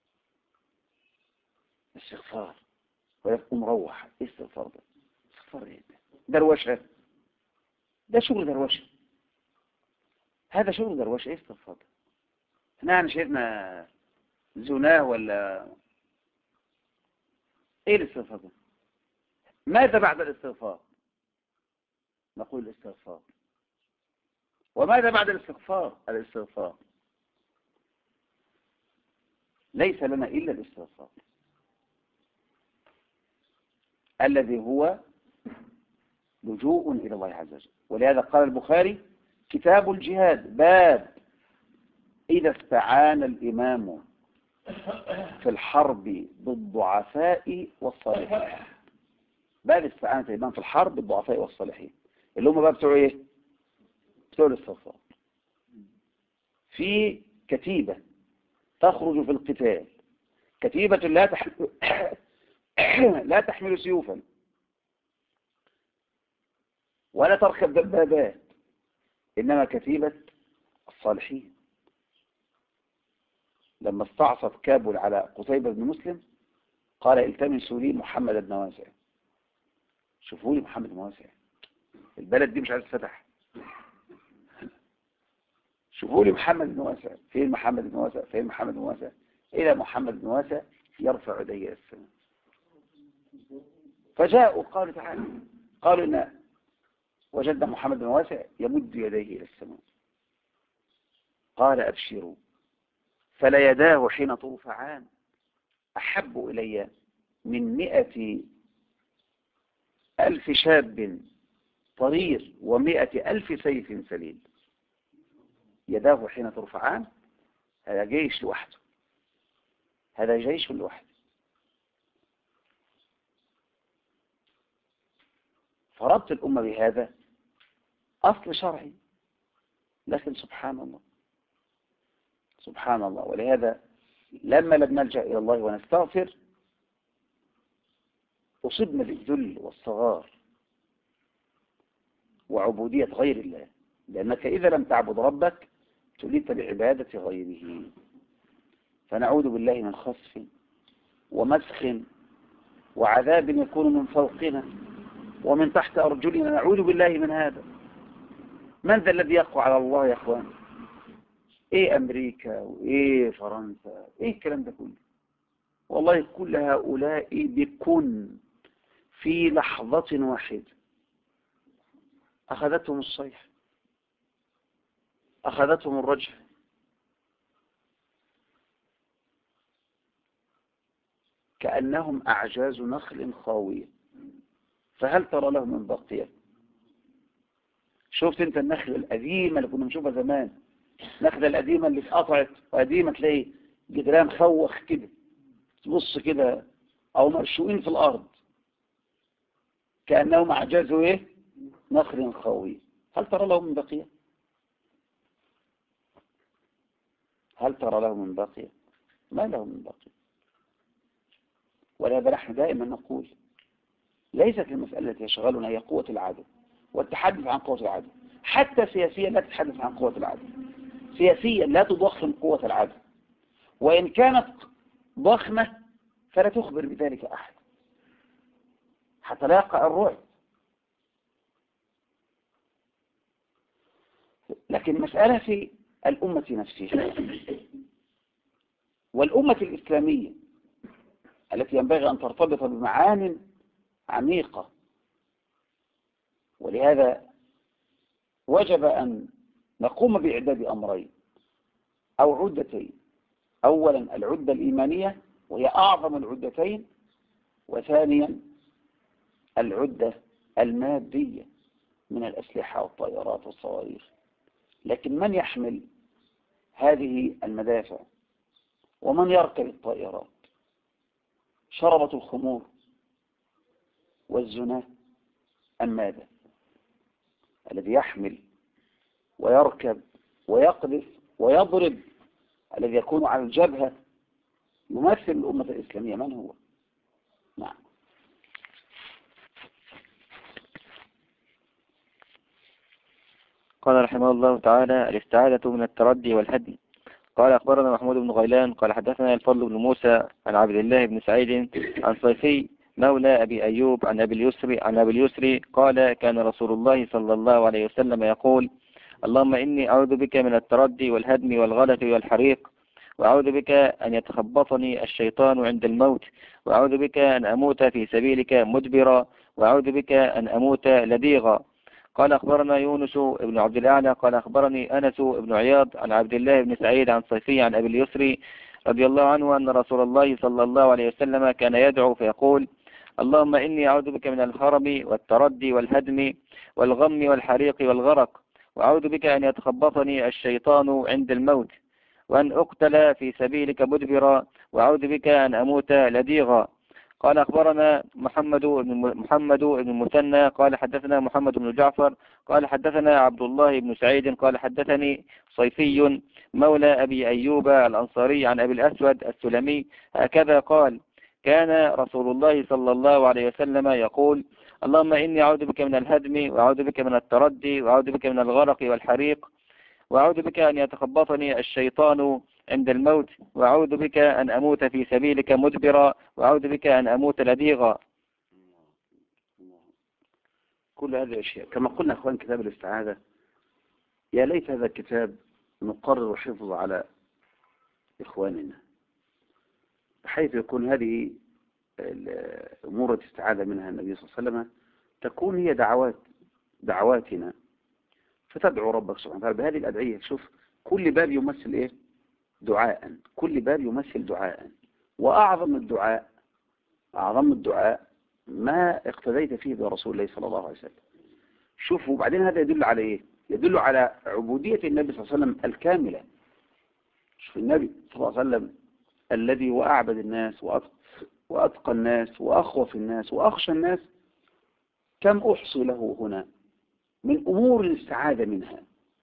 ولكن مروح استغفار. ده استغفار ايه؟ دروشه. ده شغل دروشه. هذا شغل دروشه. ايه استغفار؟ احنا يعني شايفنا زناه ولا ايه الاستغفار ده؟ ماذا بعد الاستغفار؟ نقول الاستغفار. وماذا بعد الاستغفار؟ الاستغفار. ليس لنا إلا الاستغفار الذي هو لجوء إلى الله عز وجل. ولهذا قال البخاري كتاب الجهاد باب إذا استعان الإمام في الحرب بالضعفاء والصالحين. باب استعانة الإمام في الحرب بالضعفاء والصالحين اللي هم بقى بتوع ايه؟ بتوع الاستغفار. في كتيبة تخرج في القتال، كتيبة لا تحمل سيوفا ولا تركب دبابات، إنما كتيبة الصالحين لما استعصت كابل على قتيبة بن مسلم قال التمسوا لي محمد بن واسع. شوفوا لي محمد بن واسع، البلد دي مش عايز تفتح. شوفوا لي محمد بن واسع، فين محمد بن واسع، فين محمد بن واسع؟ إلى محمد بن واسع يرفع يديه إلى السماء. فجاءوا قالوا تعالى، قالوا إن وجدنا محمد بن واسع يمد يديه إلى السماء. قال أبشروا فلا يداه حين ترفعان أحب إلي من 100,000 شاب طرير و100,000 سيف سليل. يداه حين ترفعان، هذا جيش لوحده، هذا جيش لوحده. فربط الأمة بهذا أصل شرعي، لكن سبحان الله سبحان الله. ولهذا لما لم نلجأ إلى الله ونستغفر أصبنا بالذل والصغار وعبودية غير الله، لأنك إذا لم تعبد ربك تليت بعبادة غيره. فنعوذ بالله من خسف ومسخ وعذاب يكون من فوقنا ومن تحت أرجلنا، نعوذ بالله من هذا. من ذا الذي يقوى على الله يا أخوان؟ إيه أمريكا وإيه فرنسا، إيه الكلام ده كله؟ والله كل هؤلاء بكن في لحظة واحدة أخذتهم الصيحة، أخذتهم الرجفة. كأنهم أعجاز نخل خاوية، فهل ترى لهم من بقية؟ شفت انت النخلة القديمة اللي كنا نشوفها زمان، النخلة القديمة اللي اتقطعت وقديمة تلاقي جدران خوخ كده، تبص كده، او مرشوقين في الارض، كأنهم أعجاز ايه؟ نخل خاوية. هل ترى لهم من بقية؟ هل ترى لهم من بقية؟ ما لهم من بقية. ولهذا نحن دائما نقول ليست المسألة التي يشغلنا هي قوة العدو والتحدث عن قوة العدو، حتى سياسيا لا تتحدث عن قوة العدو، سياسيا لا تضخم قوة العدو، وإن كانت ضخمة فلا تخبر بذلك أحد حتى لا يقع الرعب. لكن مسألة في الأمة نفسها والأمة الإسلامية التي ينبغي أن ترتبط بمعان عميقة. ولهذا وجب أن نقوم بإعداد أمرين أو عدتين: أولا العدة الإيمانية وهي أعظم العدتين، وثانيا العدة المادية من الأسلحة والطائرات والصواريخ. لكن من يحمل هذه المدافع ومن يركب الطائرات؟ شربة الخمور والزنا أم ماذا؟ الذي يحمل ويركب ويقذف ويضرب، الذي يكون على الجبهة يمثل الأمة الإسلامية، من هو؟ نعم. قال رحمه الله تعالى: الاستعاذة من التردي والهدم. قال أخبرنا محمود بن غيلان قال حدثنا الفضل بن موسى عن عبد الله بن سعيد عن صيفي مولى أبي أيوب عن أبي اليسري قال: كان رسول الله صلى الله عليه وسلم يقول: اللهم إني أعوذ بك من التردي والهدم والغلط والحريق، وأعوذ بك أن يتخبطني الشيطان عند الموت، وأعوذ بك أن أموت في سبيلك مدبرا، وأعوذ بك أن أموت لديغا. قال أخبرنا يونس بن عبد الأعلى قال أخبرني أنس بن عياض عن عبد الله بن سعيد عن صيفي عن أبي اليسري رضي الله عنه أن رسول الله صلى الله عليه وسلم كان يدعو فيقول: اللهم إني أعوذ بك من الهرم والتردي والهدم والغم والحريق والغرق، وأعوذ بك أن يتخبطني الشيطان عند الموت، وأن أقتل في سبيلك مدبرا، وأعوذ بك أن أموت لديغا. قال أخبرنا محمد بن المثنى قال حدثنا محمد بن جعفر قال حدثنا عبد الله بن سعيد قال حدثني صيفي مولى أبي أيوب الأنصاري عن أبي الأسود السلمي هكذا قال: كان رسول الله صلى الله عليه وسلم يقول: اللهم إني أعوذ بك من الهدم، وأعوذ بك من التردي، وأعوذ بك من الغرق والحريق، وأعوذ بك أن يتخبطني الشيطان عند الموت، وأعوذ بك أن أموت في سبيلك مدبرا، وأعوذ بك أن أموت لديغا. كل هذه الأشياء كما قلنا أخوان كتاب الاستعاذة، يا ليت هذا الكتاب نقرر حفظه على إخواننا، بحيث يكون هذه الأمور التي استعاذ منها النبي صلى الله عليه وسلم تكون هي دعواتنا، فتدعو ربك سبحانه وتعالى بهذه الأدعية. شوف كل باب يمثل إيه؟ دعاء. كل باب يمثل دعاء، وأعظم الدعاء ما اقتديت فيه برسول الله صلى الله عليه وسلم. شوفوا وبعدين هذا يدل على إيه؟ يدل على عبودية النبي صلى الله عليه وسلم الكاملة. شوف النبي صلى الله عليه وسلم الذي هو أعبد الناس وأتقى الناس وأخوف الناس وأخشى الناس، كم أحصي له هنا من أمور الاستعاذة منها.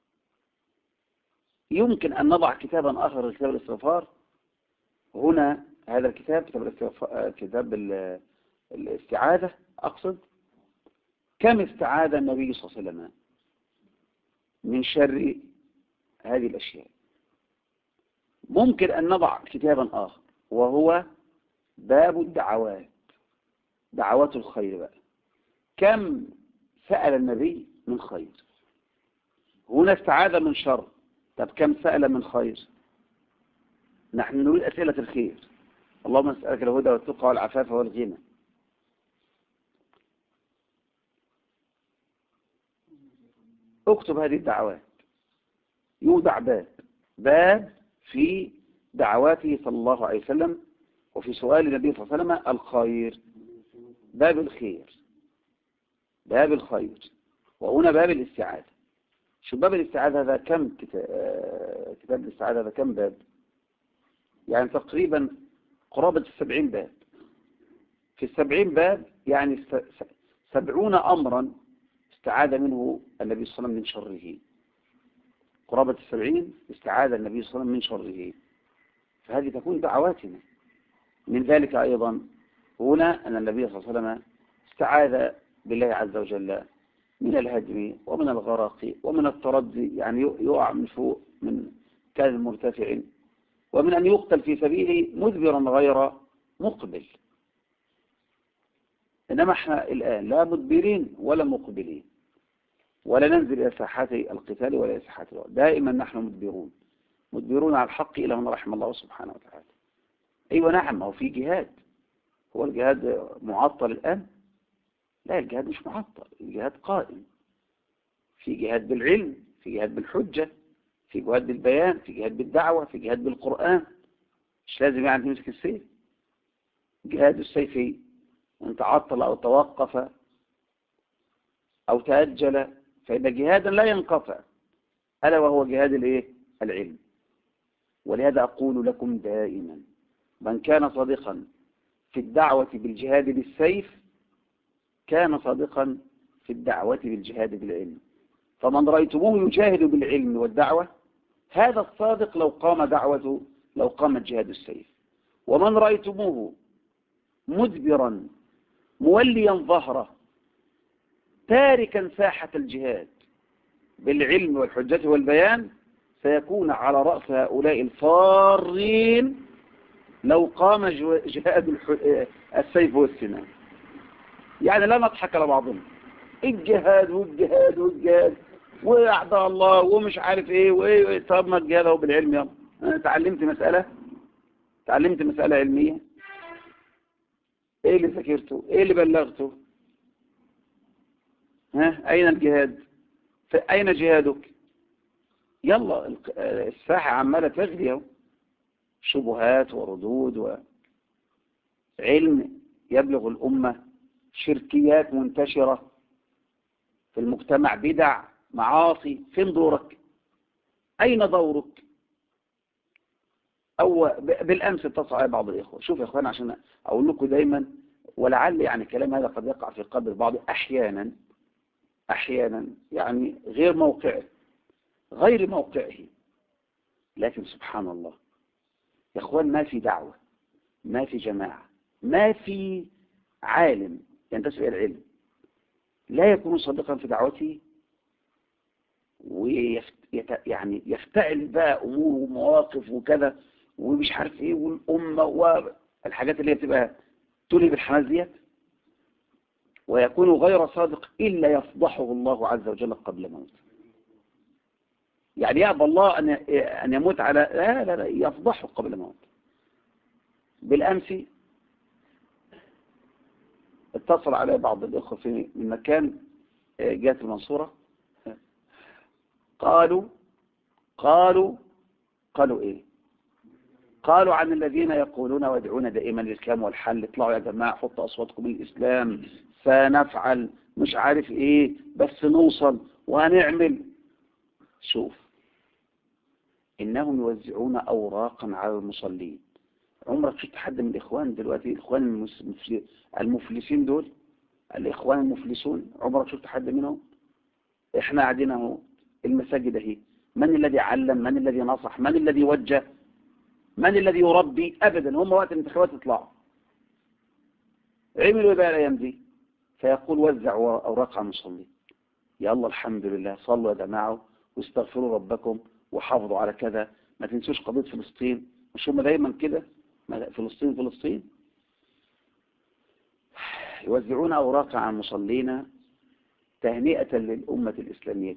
يمكن أن نضع كتابا آخر كتاب الاستغفار هنا، هذا الكتاب كتاب الاستعاذة أقصد، كم استعاذ النبي صلى الله عليه وسلم من شر هذه الأشياء. ممكن أن نضع كتابا آخر وهو باب الدعوات، دعوات الخير بقى، كم سأل النبي من خير. هنا استعاذ من شر، طب كم سأل من خير؟ نحن نريد أسئلة الخير. اللهم نسألك الهدى والتقى والعفاف والغنى. اكتب هذه الدعوات، يودع باب في دعواته صلى الله عليه وسلم وفي سؤال النبي صلى الله عليه وسلم الخير، باب الخير، باب الخير. وهنا باب الاستعاذة. شو باب الاستعاذة هذا كم كتاب الاستعاذة هذا كم باب؟ يعني تقريبا قرابة 70 باب. في 70 باب يعني 70 أمرا استعاذ منه النبي صلى الله عليه وسلم من شره. قرابة 70 استعاذ النبي صلى الله عليه وسلم من شره، فهذه تكون دعواتنا. من ذلك أيضا هنا أن النبي صلى الله عليه وسلم استعاذ بالله عز وجل من الهدم ومن الغرق ومن التردي، يعني يقع من فوق من كان مرتفع، ومن أن يقتل في سبيله مدبرا غير مقبل. إنما احنا الآن لا مدبرين ولا مقبلين، ولا ننزل إلى ساحات القتال ولا إلى ساحات الوقت. دائما نحن مدبرون على الحق إلى من رحم الله سبحانه وتعالى. أيوة نعم، هو في جهاد. هو الجهاد معطل الآن؟ لا، الجهاد مش معطل، الجهاد قائم. في جهاد بالعلم، في جهاد بالحجة، في جهاد بالبيان، في جهاد بالدعوة، في جهاد بالقرآن. مش لازم يعني تمسك السيف. جهاد السيف إن تعطل أو توقف أو تأجل فإن جهادا لا ينقطع، ألا وهو جهاد العلم. ولهذا أقول لكم دائما من كان صادقا في الدعوة بالجهاد بالسيف كان صادقا في الدعوة بالجهاد بالعلم. فمن رأيتموه يجاهد بالعلم والدعوة هذا الصادق لو قامت جهاد السيف. ومن رأيتموه مدبرا موليا ظهره تاركا ساحة الجهاد بالعلم والحجة والبيان سيكون على رأس هؤلاء الفارين لو قام جهاد السيف والسنان. يعني لا نضحك على بعضنا، الجهاد والجهاد والجهاد وأعداء الله ومش عارف ايه طب ما الجهاد هو بالعلم. يلا انا تعلمت مسألة علمية، ايه اللي ذاكرته، ايه اللي بلغته؟ اين الجهاد؟ اين جهادك؟ يلا الساحة عمالة تغلي اهو، شبهات وردود وعلم يبلغ الأمة، شركيات منتشرة في المجتمع، بدع، معاصي. فين دورك؟ أين دورك؟ أو بالأمس اتصل على بعض الإخوة، شوف يا إخوان عشان أقول لكم دايما، ولعل يعني الكلام هذا قد يقع في قلب البعض أحيانا يعني غير موقعه، لكن سبحان الله يا إخوان ما في دعوة، ما في جماعة، ما في عالم ينتسب إلى العلم لا يكون صادقا في دعوته يعني يفتعل بقى أمور ومواقف وكذا ومش عارف إيه والأمة والحاجات اللي هي بتبقى تولي بالحماس ديت، ويكون غير صادق إلا يفضحه الله عز وجل قبل موته. يعني يأبى الله أن يموت على لا لا لا، يفضحه قبل موته. بالأمس اتصل علي بعض الإخوة من مكان جهة المنصورة، قالوا إيه؟ قالوا عن الذين يقولون ويدعون دائما للإسلام والحل، اطلعوا يا جماعة حطوا أصواتكم للإسلام سنفعل مش عارف إيه بس نوصل وهنعمل. شوف، إنهم يوزعون أوراقا على المصلين. عمرك شفت حد من الإخوان دلوقتي، الإخوان المفلسين دول، الإخوان المفلسون، عمرك شفت حد منهم؟ إحنا قاعدين اهو المساجد اهي، من الذي علم؟ من الذي نصح؟ من الذي وجه؟ من الذي يربي؟ أبدا. هم وقت الانتخابات يطلعوا عملوا ايه بقى الأيام دي؟ فيقول وزعوا أوراق على المصلين. يلا الحمد لله، صلوا يا جماعة واستغفروا ربكم وحافظوا على كذا، ما تنسوش قضية فلسطين. مش هم دايما كده؟ فلسطين. يوزعون أوراق على المصلين تهنئة للأمة الإسلامية،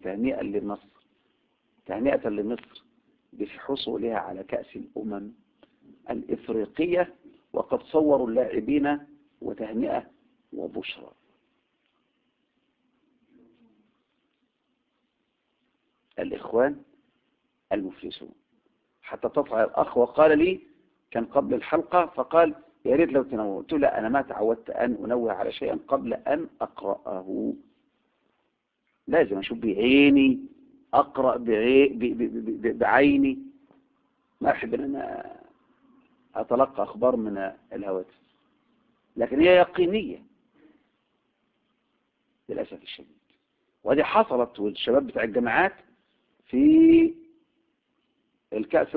تهنئة لمصر بحصولها على كأس الأمم الإفريقية، وقد صوروا اللاعبين وتهنئة وبشرى. الإخوان المفلسون. حتى تطلع الأخ وقال لي، كان قبل الحلقة فقال يا ريت لو تنوه. قلت له لا، أنا ما تعودت أن أنوه على شيء قبل أن أقرأه، لازم أشوف بعيني، أقرأ بعيني، ما أحب أن أنا أتلقى أخبار من الهواتف، لكن هي يقينية للأسف الشديد. وهذه حصلت، والشباب بتاع الجامعات في الكأس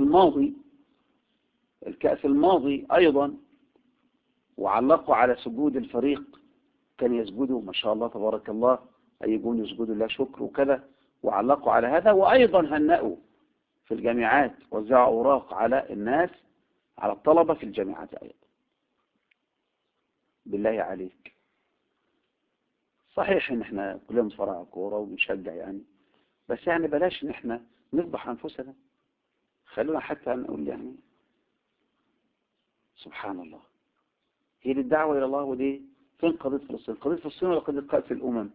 الماضي أيضا، وعلقوا على سجود الفريق، كان يسجدوا ما شاء الله تبارك الله، أي يقول يسجدوا الله شكر وكذا، وعلقوا على هذا. وأيضا هنأوا في الجامعات، وزعوا أوراق على الناس، على الطلبة في الجامعات أيضا. بالله عليك، صحيح ان احنا كلنا بنتفرج كوره وبنشجع يعني، بس يعني بلاش ان احنا نفضح انفسنا، خلونا حتى نقول يعني سبحان الله. هي دي الدعوه الى الله، ودي فين قضيه فلسطين؟ قضيه فلسطين ولا قضيه كأس الامم؟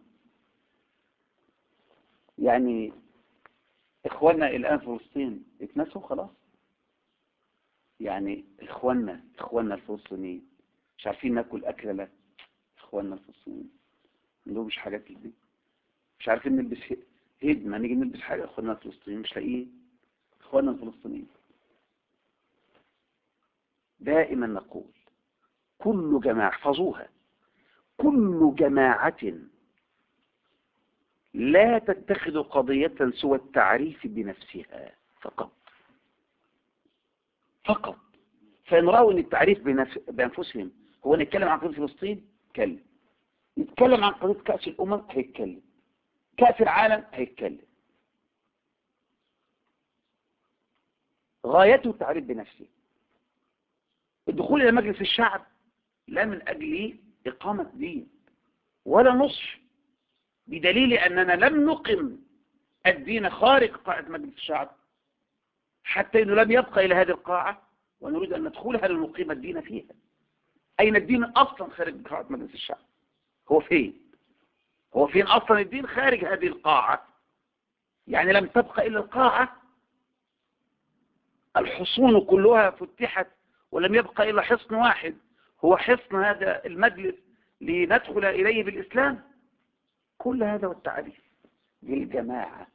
يعني اخواننا الان في فلسطين اتنسوا خلاص؟ يعني اخواننا الفلسطينيين مش عارفين ناكل اكله؟ لا، اخواننا الفلسطينيين عندهم مش حاجات دي، مش عارفين نلبس ما نيجي نلبس حاجه، اخواننا الفلسطينيين مش لاقيين. اخواننا الفلسطينيين دائما نقول كل جماعة، احفظوها، كل جماعة لا تتخذ قضية سوى التعريف بنفسها فقط. فإن رأوا أن التعريف بأنفسهم هو نتكلم عن قضية فلسطين، نتكلم عن قضية كأس الأمم، هيتكلم كأس العالم، هيتكلم. غايته التعريف بنفسه. الدخول إلى مجلس الشعب لا من أجل إقامة دين ولا نصح، بدليل أننا لم نقم الدين خارج قاعة مجلس الشعب، حتى أنه لم يبقى إلى هذه القاعة ونريد أن ندخلها لنقيم الدين فيها. أين الدين أصلا خارج قاعة مجلس الشعب؟ هو فين أصلا الدين خارج هذه القاعة؟ يعني لم تبقى إلا القاعة، الحصون كلها فتحت ولم يبقى إلا حصن واحد، هو حصن هذا المجلس لندخل إليه بالإسلام. كل هذا والتعريف للجماعة.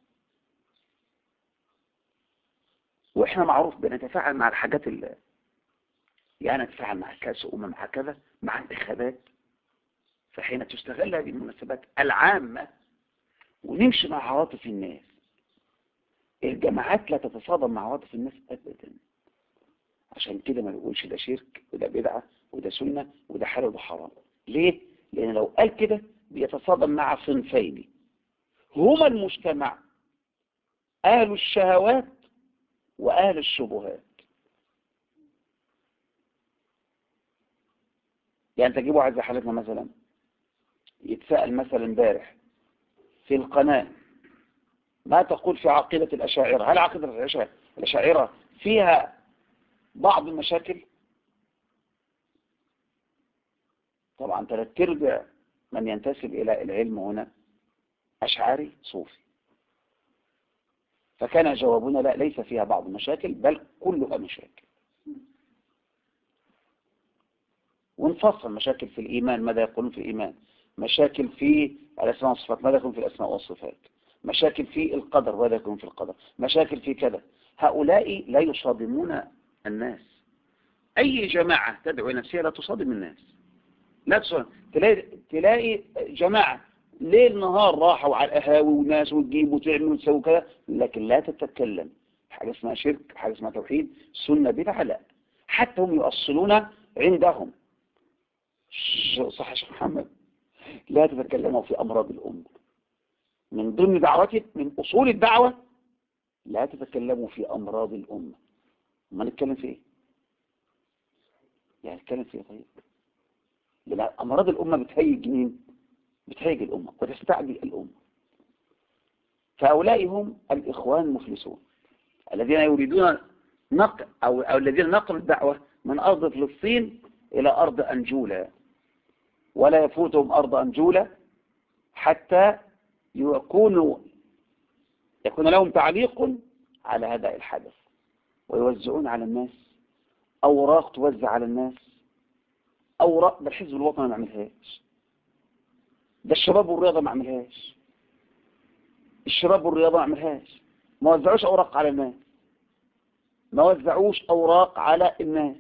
وإحنا معروف بنتفاعل مع الحاجات اللي يعني نتفاعل مع كأس مع كذا، مع انتخابات، فحين تستغل هذه المناسبات العامة ونمشي مع عواطف الناس. الجماعات لا تتصادم مع عواطف الناس أبدا، عشان كده ما نقولش ده شرك وده بدعة وده سنة وده حلال وده حرام. ليه؟ لأن لو قال كده بيتصادم مع صنفين هما المجتمع أهل الشهوات وأهل الشبهات. يعني تجيب واحد زي حالتنا مثلا يتسأل مثلا امبارح في القناة ما تقول في عقيدة الأشاعرة؟ هل عقيدة الأشاعرة فيها بعض المشاكل؟ طبعا 3/4 من ينتسب إلى العلم هنا أشعري صوفي. فكان جوابنا لا، ليس فيها بعض المشاكل بل كلها مشاكل. ونفصل مشاكل في الإيمان ماذا يقولون في الإيمان، مشاكل في الأسماء والصفات ماذا يقولون في الأسماء والصفات، مشاكل في القدر ماذا يقولون في القدر، مشاكل في كذا. هؤلاء لا يصادمون الناس. أي جماعة تدعو نفسها لا تصادم الناس، لا تصادم. تلاقي جماعة ليل نهار راحوا على القهاوي وناس وتجيب وتعمل وتسوي كذا، لكن لا تتكلم حاجة اسمها شرك، حاجة اسمها توحيد، سنة بدعة، لا. حتى هم يؤصلون عندهم، صح يا شيخ محمد، لا تتكلموا في أمراض الأمة. من ضمن دعوتك، من أصول الدعوة، لا تتكلموا في أمراض الأمة. ما نتكلم في إيه؟ يعني نتكلم في إيه طيب؟ لأن أمراض الأمة بتهيج مين؟ بتهيج الأمة وتستعدي الأمة. فهؤلاء هم الإخوان المفلسون الذين يريدون نقل أو الذين نقلوا الدعوة من أرض فلسطين إلى أرض أنجولة، ولا يفوتهم أرض أنجولة حتى يكون لهم تعليق على هذا الحدث، ويوزعون على الناس أوراق، توزع على الناس أوراق. ده الحزب الوطني ما عملهاش، ده الشباب والرياضة ما عملهاش، الشباب والرياضة ما عملهاش. ما وزعوش أوراق على الناس، ما وزعوش أوراق على الناس.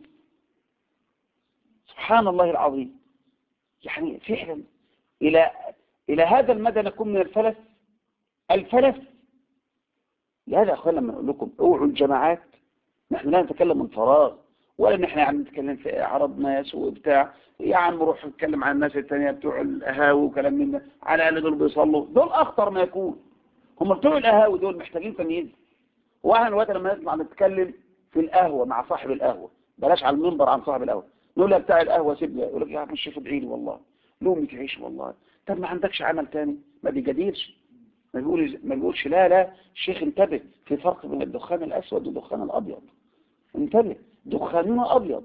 سبحان الله العظيم. يعني فعلا إلى هذا المدى نكون من الفلس. لهذا أخوانا لما نقول لكم اوعوا الجماعات، نحن لا نتكلم من فراغ، ولا نحن عم نتكلم في أعراض ناس وبتاع. يا عم روح نتكلم عن الناس التانية بتوع القهاوي وكلام من ده، على الأقل دول بيصلوا، دول أخطر ما يكون. هم بتوع القهاوي دول محتاجين تمييز. واحنا دلوقتي لما نطلع نتكلم في القهوة مع صاحب القهوة، بلاش على المنبر عن صاحب القهوة، نقول له بتاع القهوة سيبني، يقول لك يا عم الشيخ ادعي لي والله، لومي تعيش والله. طب ما عندكش عمل تاني؟ ما بيجادلش، ما بيقولش لا الشيخ انتبه، في فرق بين الدخان الأسود والدخان الأبيض. انتبه، دخاننا أبيض،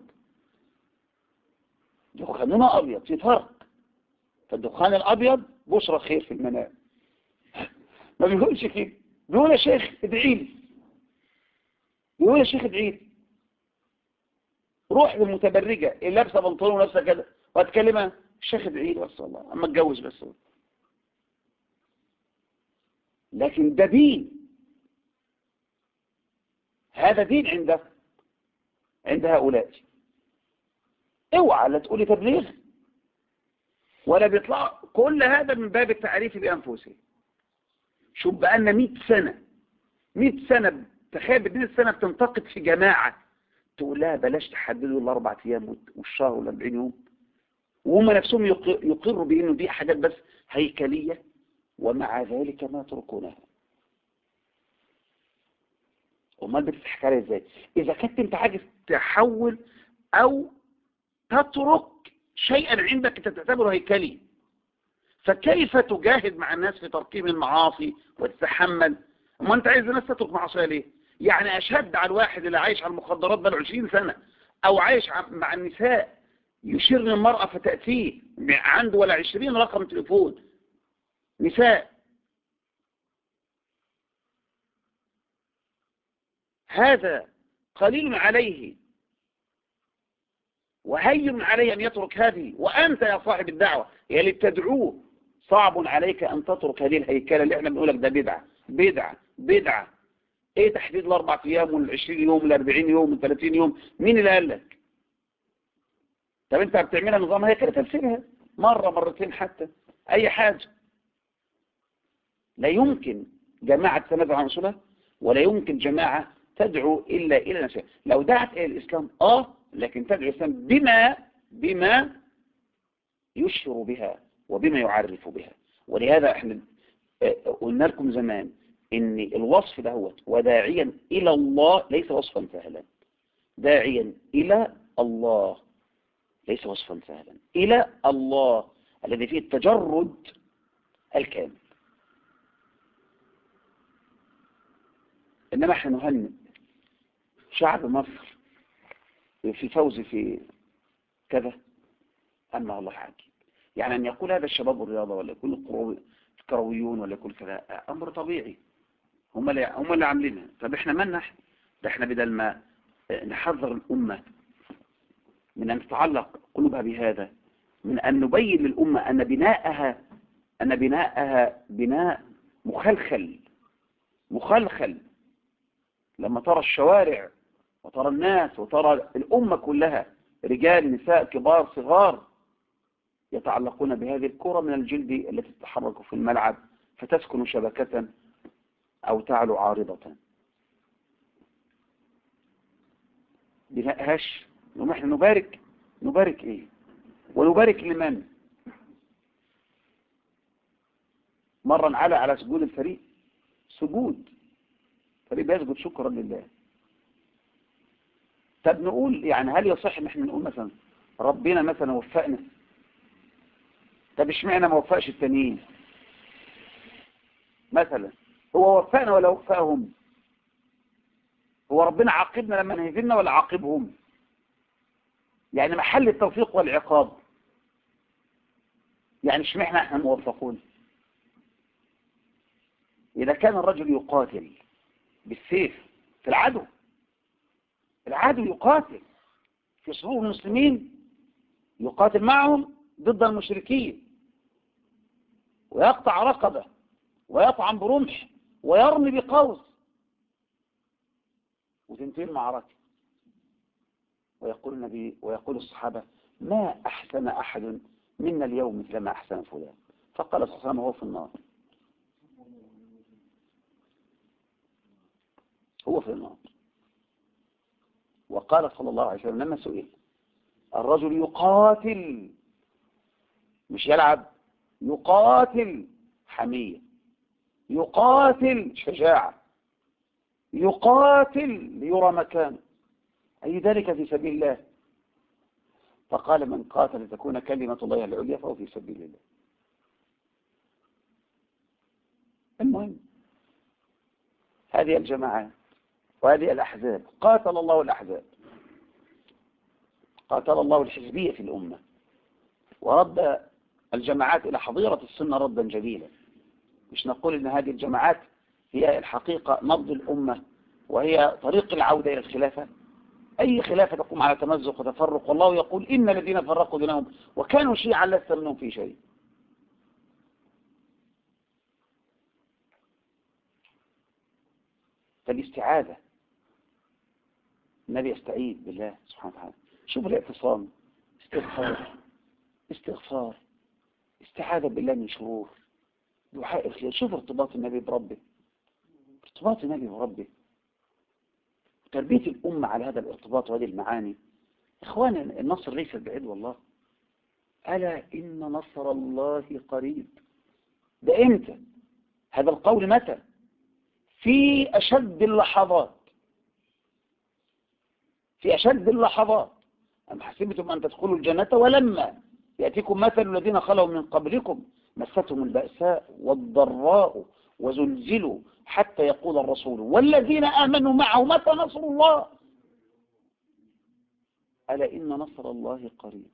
دخاننا أبيض، في فرق. فالدخان الأبيض بشرى خير في المنام. ما بيقولش كده، بيقول يا شيخ ادعي لي، بيقول يا شيخ ادعي لي. روح للمتبرجة اللي لابسه بنطلون ولابسه كده وهتكلمها، الشيخ ادعي لي بس والله اما اتجوز بس. لكن ده دين، هذا دين عند هؤلاء. اوعى لا تقولي تبليغ ولا بيطلع. كل هذا من باب التعريف بأنفسهم. شوف بقالنا 100 سنة، تخيل 100 سنة بتنتقد في جماعة، تقول لها بلاش تحددوا ال4 أيام والشهر وال40 يوم، وهم نفسهم يقروا بأنه دي حاجات بس هيكلية، ومع ذلك ما يتركونها. امال بتضحك عليها ازاي؟ اذا كنت انت عاجز تحول او تترك شيئا عندك انت تعتبره هيكلي، فكيف تجاهد مع الناس في تركيب المعاصي وتتحمل؟ اما انت عايز الناس تترك معاصيها ليه؟ يعني اشد على الواحد اللي عايش على المخدرات بقاله 20 سنة، او عايش مع النساء، يشير للمرأة فتأتيه عنده ولا 20 رقم تليفون نساء. هذا قليل عليه وهين عليه أن يترك هذه، وأنت يا صاحب الدعوة يا اللي بتدعوه صعب عليك أن تترك هذه الهيكلة اللي احنا بنقولك ده بدعة. ايه تحديد ال4 أيام وال20 يوم وال40 يوم وال30 يوم؟ مين اللي قال لك؟ طب انت بتعملها نظام هيكلة، تفسيرها مرة مرتين حتى، اي حاجة. لا يمكن جماعة تتنازع عن أصولها، ولا يمكن جماعة تدعو إلا إلى نفسها. لو دعت إلى الإسلام لكن تدعو الإسلام بما يشهر بها وبما يعرف بها. ولهذا احنا قلنا لكم زمان إن الوصف دهوت وداعيا إلى الله ليس وصفا سهلا. داعيا إلى الله ليس وصفا سهلا، إلى الله الذي فيه التجرد الكامل. إنما احنا نهنئ شعب مصر في فوز في كذا، أما الله عجيب. يعني أن يقول هذا الشباب الرياضة، ولا يقول الكرويون، ولا يقول كذا، أمر طبيعي، هم اللي عاملينها. طب احنا مالنا؟ ده احنا بدل ما نحذر الأمة من أن تتعلق قلوبها بهذا، من أن نبين للأمة أن بناءها بناء مخلخل. لما ترى الشوارع وترى الناس وترى الأمة كلها، رجال نساء كبار صغار، يتعلقون بهذه الكرة من الجلد التي تتحرك في الملعب فتسكن شبكة أو تعلو عارضة، بناءهاش. ونحن نبارك إيه؟ ونبارك لمن؟ مرة على سجود الفريق، فريق بيسجد شكرا لله. طب نقول يعني هل يصح ان احنا نقول مثلا ربنا مثلا وفقنا؟ طب اشمعنى ما وفقش التانيين؟ مثلا هو وفقنا ولا وفقهم؟ هو ربنا عاقبنا لما نهزمنا ولا عاقبهم؟ يعني محل التوفيق والعقاب، يعني اشمعنى احنا موفقون؟ إذا كان الرجل يقاتل بالسيف في العدو يقاتل في صفوف المسلمين، يقاتل معهم ضد المشركين، ويقطع رقبة ويطعن برمح ويرمي بقوس، وتنتهي المعركة، ويقول النبي ويقول الصحابة: ما أحسن أحد منا اليوم مثل ما أحسن فلان. فقال صلى الله عليه وسلم: هو في النار، هو في النار. وقال صلى الله عليه وسلم لما سئل: الرجل يقاتل، مش يلعب، يقاتل حمية، يقاتل شجاعة، يقاتل ليرى مكانه، أي ذلك في سبيل الله. فقال: من قاتل لتكون كلمة الله العليا فهو في سبيل الله. المهم هذه الجماعات وهذه الأحزاب، قاتل الله الأحزاب، قاتل الله الحزبية في الأمة، ورد الجماعات إلى حظيرة السنة ردا جليلا. مش نقول إن هذه الجماعات هي الحقيقة نبض الأمة وهي طريق العودة إلى الخلافة. أي خلافة تقوم على تمزق وتفرق، والله يقول: إن الذين فرقوا دينهم وكانوا شيعا لست منهم في شيء. فالاستعاذة، النبي يستعيذ بالله سبحانه وتعالى. شوف الاعتصام، استغفار، استعاذة بالله من شرور، دعاء الخير. شوف ارتباط النبي بربه، تربية الأمة على هذا الارتباط وهذه المعاني. إخوانا النصر ليس بعيد والله. ألا إن نصر الله قريب. ده إمتى؟ هذا القول متى؟ في أشد اللحظات. أم حسبتم أن تدخلوا الجنة ولما يأتيكم مثل الذين خلوا من قبلكم مستهم البأساء والضراء وزلزلوا حتى يقول الرسول والذين آمنوا معه متى نصر الله. ألا إن نصر الله قريب.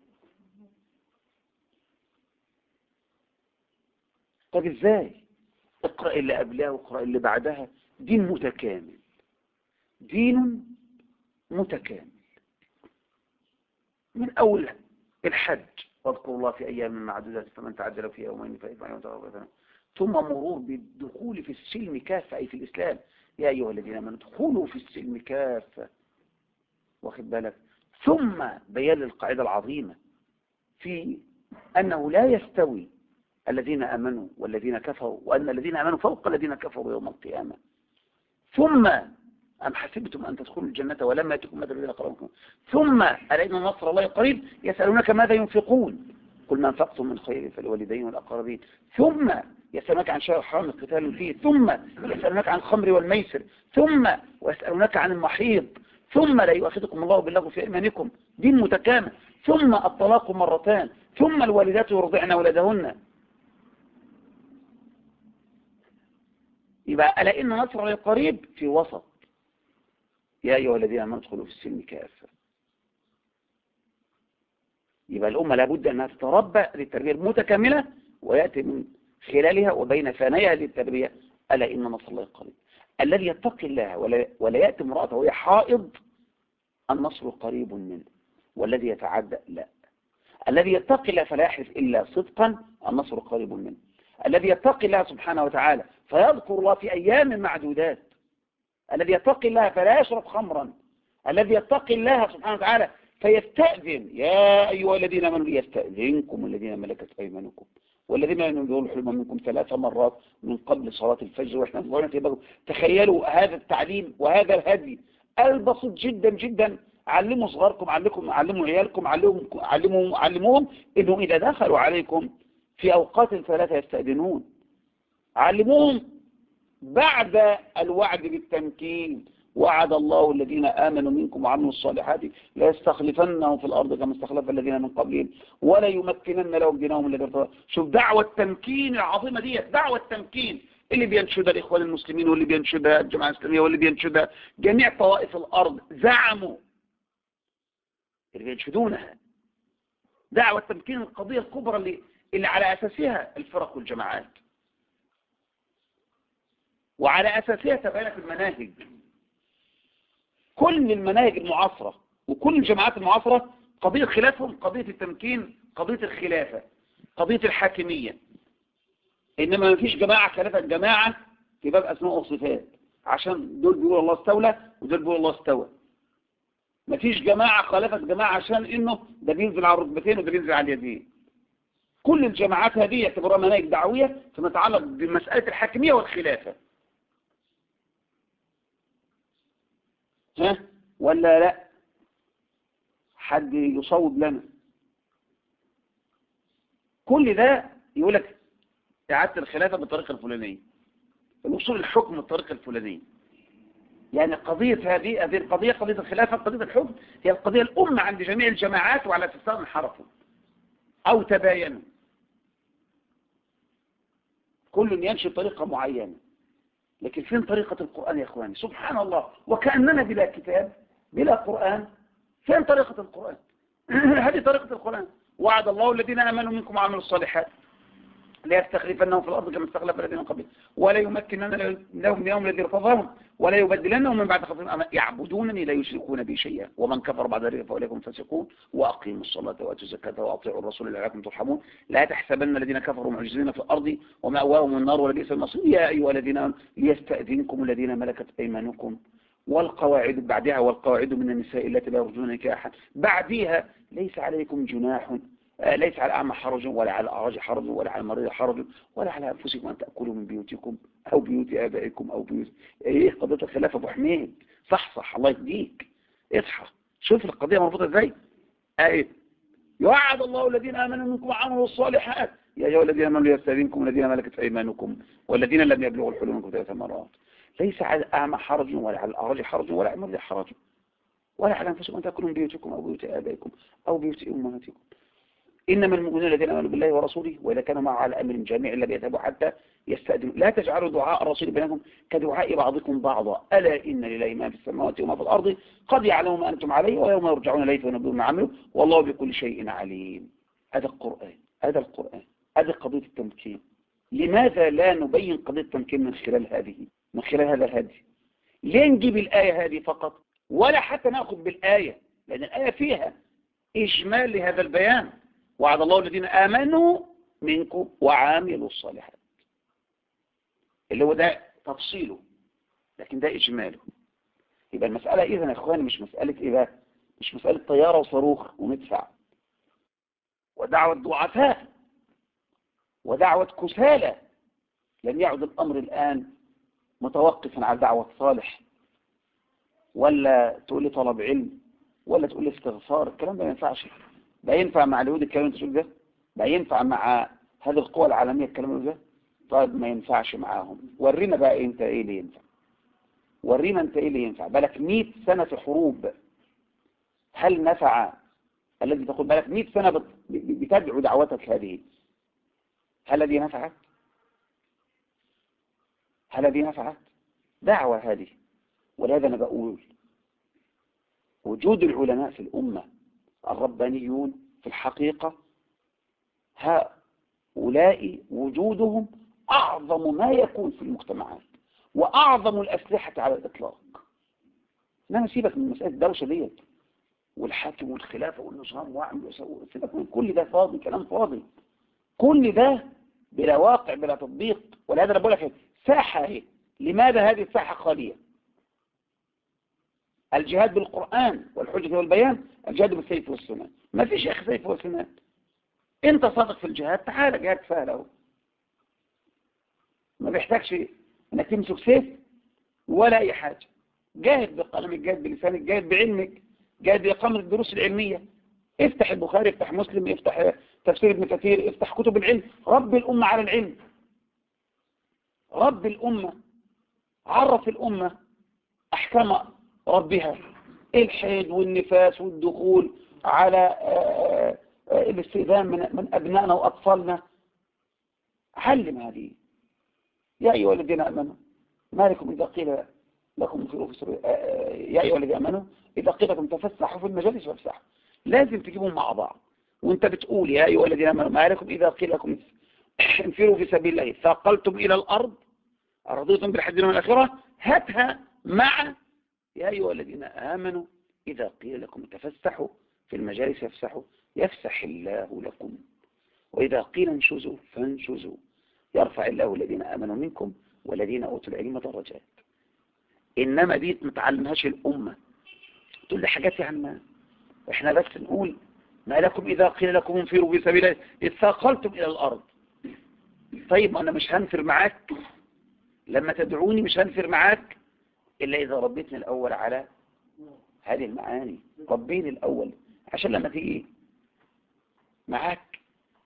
طب إزاي؟ اقرأ اللي قبلها واقرأ اللي بعدها. دين متكامل من أول الحج: واذكروا الله في أيام معدودات فمن تعجل في يومين فإثم يوم تغفر. ثم مرور بالدخول في السلم كافة، أي في الإسلام: يا أيها الذين آمنوا ادخلوا في السلم كافة. واخد بالك؟ ثم بيان القاعدة العظيمة في أنه لا يستوي الذين آمنوا والذين كفروا، وأن الذين آمنوا فوق الذين كفروا يوم القيامة. ثم أم حسبتم أن تدخلوا الجنة ولما يأتكم مثل الذين قبلكم ثم ألا إن نصر الله قريب يسألونك ماذا ينفقون قل ما أنفقتم من خير فالوالدين والأقربين. ثم يسألونك عن شهر حرام قتال فيه، ثم يسألونك عن الخمر والميسر، ثم ويسألونك عن المحيض، ثم لا يؤاخذكم الله باللغو في أيمانكم، دين متكامل، ثم الطلاق مرتان، ثم الوالدات يرضعن ولدهن. يبقى ألا إن نصر الله قريب في وسط. يا أيها الذين آمنوا ادخلوا في السلم كافة. يبقى الأمة لابد أنها تتربى للتربية المتكاملة، ويأتي من خلالها وبين ثانيها هذه التربية ألا إن نصر الله قريب. الذي يتقي الله ولا يأتي امرأته وهي حائض النصر قريب منه، والذي يتعدى لا. الذي يتقي الله فلا يحلف إلا صدقا النصر قريب منه. الذي يتقي الله سبحانه وتعالى فيذكر الله في أيام معدودات. الذي يتقي الله فلا يشرب خمرا. الذي يتقي الله سبحانه وتعالى فيستأذن. يا أيها الذين آمنوا ليستأذنكم الذين ملكت أيمانكم والذين لم يبلغوا الحلم منكم 3 مرات من قبل صلاة الفجر. واحنا في تخيلوا هذا التعليم وهذا الهدي البسيط جدا جدا. علموا صغاركم، علموا عيالكم، علموهم انه اذا دخلوا عليكم في اوقات 3 يستأذنون. علموهم بعد الوعد بالتمكين. وعد الله الذين آمنوا منكم وعملوا الصالحات لا يستخلفنهم في الأرض كما استخلف الذين من قبلهم ولا يمكنن لهم دينهم الذي ارتضى. شوف دعوة التمكين العظيمة دي، دعوة التمكين اللي بينشدها الإخوان المسلمين واللي بينشدها الجماعة الإسلامية واللي بينشدها جميع طوائف الأرض. زعموا اللي بينشدونها دعوة التمكين، القضية الكبرى اللي على أساسها الفرق والجماعات، وعلى أساسها تبينت المناهج. كل المناهج المعاصرة وكل الجماعات المعاصرة قضية خلافهم قضية التمكين، قضية الخلافة، قضية الحاكمية. إنما ما فيش جماعة خلافة جماعة في باب أسماء وصفات، عشان دول بيقولوا الله استولى ودول بيقولوا الله استوى. ما فيش جماعة خالفت جماعة عشان إنه ده بينزل على الركبتين وده بينزل على اليدين. كل الجماعات هذه يعتبرها مناهج دعوية فيما يتعلق بمسألة الحاكمية والخلافة. ها ولا لا؟ حد يصوب لنا؟ كل ده يقول لك إعادة الخلافة بالطريقة الفلانية، الوصول الحكم بالطريقة الفلانية. يعني قضية هذه القضية، قضية الخلافة، قضية الحكم، هي القضية الأم عند جميع الجماعات، وعلى أساسها انحرفوا أو تباينوا. كل يمشي بطريقة معينة. لكن فين طريقة القرآن يا إخواني؟ سبحان الله، وكأننا بلا كتاب بلا قرآن. فين طريقة القرآن؟ هذه طريقة القرآن. وعد الله الذين آمنوا منكم وعملوا الصالحات لا يستخلفنهم في الأرض كما استخلف الذين من قبلهم ولا يمكنن لهم دينهم الذي ارتضاهم ولا يبدلنهم من بعد خوفهم يعبدونني لا يشركون بي شيئا ومن كفر بعد ذلك فأولئك هم الفاسقون وأقيموا الصلاة وآتوا الزكاة وأطيعوا الرسول لعلكم ترحمون لا تحسبن الذين كفروا معجزين في الأرض ومأواهم النار ولبئس المصير. يا أيها الذين آمنوا ليستأذنكم الذين ملكت أيمانكم والقواعد بعدها والقواعد من النساء التي لا يرجون نكاحا بعدها ليس عليكم جناح ليس على الأعمى حرج ولا على الأعرج حرج ولا على المريض حرج ولا على أنفسكم أن تأكلوا من بيوتكم أو بيوت آبائكم أو بيوت قضية الخلافة أبو حميد. صح الله يهديك، اصحى شوف القضية مربوطة ازاي. يوعد الله الذين آمنوا منكم وعملوا الصالحات يا أيها الذين آمنوا ليستأذنكم الذين ملكت أيمانكم والذين لم يبلغوا الحلم منكم 3 مرات. ليس على الأعمى حرج ولا على الأعرج حرج ولا على المريض حرج ولا على أنفسكم أن تأكلوا من بيوتكم أو بيوت آبائكم أو بيوت أمهاتكم. إنما المؤمنون الذين آمنوا بالله ورسوله وإذا كانوا معه على أمر جامع لا يذهبوا حتى يستأذنوا. لا تجعلوا دعاء الرسول بينكم كدعاء بعضكم بعضا ألا إن لله ما في السماوات وما في الأرض قد يعلم ما أنتم عليه ويوم يرجعون إليه فينبئون ما عملوا والله بكل شيء عليم. هذا القرآن، هذا القرآن، هذه قضية التمكين. لماذا لا نبين قضية التمكين من خلال هذا الهدي؟ ليه نجيب الآية هذه فقط ولا حتى نأخذ بالآية؟ لأن الآية فيها إجمال لهذا البيان. وعد الله الذين آمنوا منكم وعاملوا الصالحات اللي هو ده تفصيله، لكن ده إجماله. يبقى المسألة إذن يا إخواني مش مسألة إيه بقى؟ مش مسألة طيارة وصاروخ ومدفع ودعوة ضعفاء ودعوة كسالى. لن يعد الأمر الآن متوقفا على دعوة صالح ولا تقول لي طلب علم ولا تقول لي استغفار. الكلام ده ما ينفعش. ده ينفع مع اليهود الكلام اللي تقول ده؟ بقى ينفع مع هذه القوى العالمية الكلام ده؟ طيب ما ينفعش معاهم. ورينا بقى انت ايه اللي ينفع، ورينا انت ايه اللي ينفع. بالك 100 سنة في حروب، هل نفع الذي تقول بالك 100 سنة بتدعو دعوتك هذه؟ هل هذه نفعت؟ هل هذه نفعت؟ دعوة هذه. ولهذا أنا بقول وجود العلماء في الأمة الربانيون في الحقيقة هؤلاء وجودهم أعظم ما يكون في المجتمعات وأعظم الأسلحة على الإطلاق. إنما سيبك من مسألة الدوشة ديت والحاكم والخلافة والنظام واعمل وسوي، سيبك من كل ده، فاضي، كلام فاضي، كل ده بلا واقع بلا تطبيق. ولهذا أنا بقول لك ساحة اهي. لماذا هذه الساحة خالية؟ الجهاد بالقرآن والحجة والبيان، الجهاد بالسيف والسنان. ما فيش يا أخي سيف والسنان. انت صادق في الجهاد، تعال جهاد سهل اهو، ما بيحتاجش انك تمسك سيف ولا اي حاجة. جاهد بقلمك، جاهد بلسانك، جاهد بعلمك، جاهد بإقامة الدروس العلمية. افتح البخاري، افتح مسلم، افتح تفسير ابن كثير، افتح كتب العلم. رب الأمة على العلم، رب الأمة، عرف الأمة أحكام ربها، الحيض والنفاس والدخول على الاستئذان من أبنائنا وأطفالنا. علم هذه. يا أيها الذين آمنوا ما لكم إذا قيل لكم انفروا في سبيل يا أيها الذين آمنوا إذا قيل لكم تفسحوا في المجالس فافسحوا. لازم تجيبهم مع بعض. وانت بتقول يا أيها الذين آمنوا ما لكم إذا قيل لكم انفروا في سبيل الله ثاقلتم إلى الأرض أرضيتم بالحج من الآخرة، هاتها مع يا أيها الذين آمنوا إذا قيل لكم تفسحوا في المجالس فافسحوا يفسح الله لكم، وإذا قيل انشزوا فانشزوا يرفع الله الذين آمنوا منكم والذين أوتوا العلم درجات. إنما دي ما تعلمهاش الأمة. تقول لي حاجات يعني احنا بس نقول ما لكم إذا قيل لكم انفروا في سبيل الله اثاقلتم إلى الأرض. طيب أنا مش هنفر معاك لما تدعوني، مش هنفر معاك إلا إذا ربيتني الأول على هذه المعاني. ربيني الأول عشان لما تيجي معاك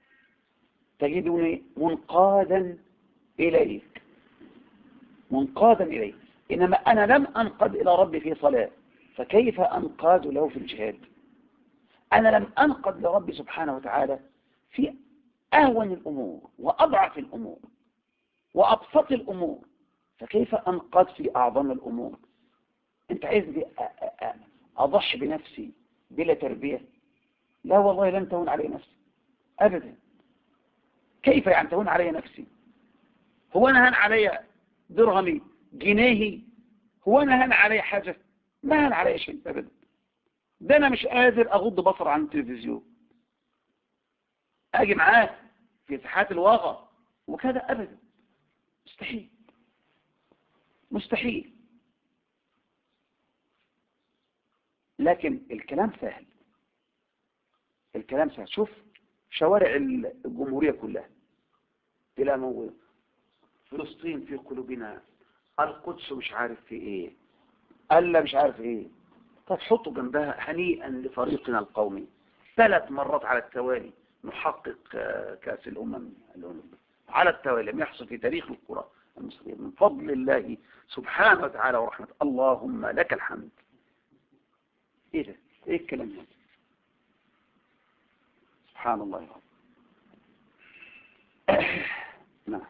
تجدني منقادا إليك، منقادا إليك. إنما أنا لم أنقد إلى ربي في صلاة، فكيف أنقاد له في الجهاد؟ أنا لم أنقد لربي سبحانه وتعالى في أهون الأمور وأضعف الأمور وأبسط الأمور، فكيف أنقد في أعظم الأمور؟ أنت عايزني أضحي بنفسي بلا تربية؟ لا والله لن تهون علي نفسي أبدا. كيف يعني تهون علي نفسي؟ هو أنا هن علي درهمي جنيهي؟ هو أنا هن علي حاجة؟ ما هن علي شيء أبدا. ده أنا مش قادر أغض بصر عن التلفزيون، أجي معاه في ساحات الواقع وكذا، أبدا، مستحيل، مستحيل. لكن الكلام سهل، الكلام سهل. شوف شوارع الجمهورية كلها تلاقي موجودة فلسطين في قلوبنا، القدس مش عارف في ايه، ألا مش عارف ايه. طب حطوا جنبها هنيئا لفريقنا القومي 3 مرات على التوالي نحقق كأس الأمم على التوالي. لم يحصل في تاريخ الكرة المصرية من فضل الله سبحانه وتعالى ورحمة. اللهم لك الحمد. ايه ده؟ ايه الكلام ده؟ سبحان الله. نعم.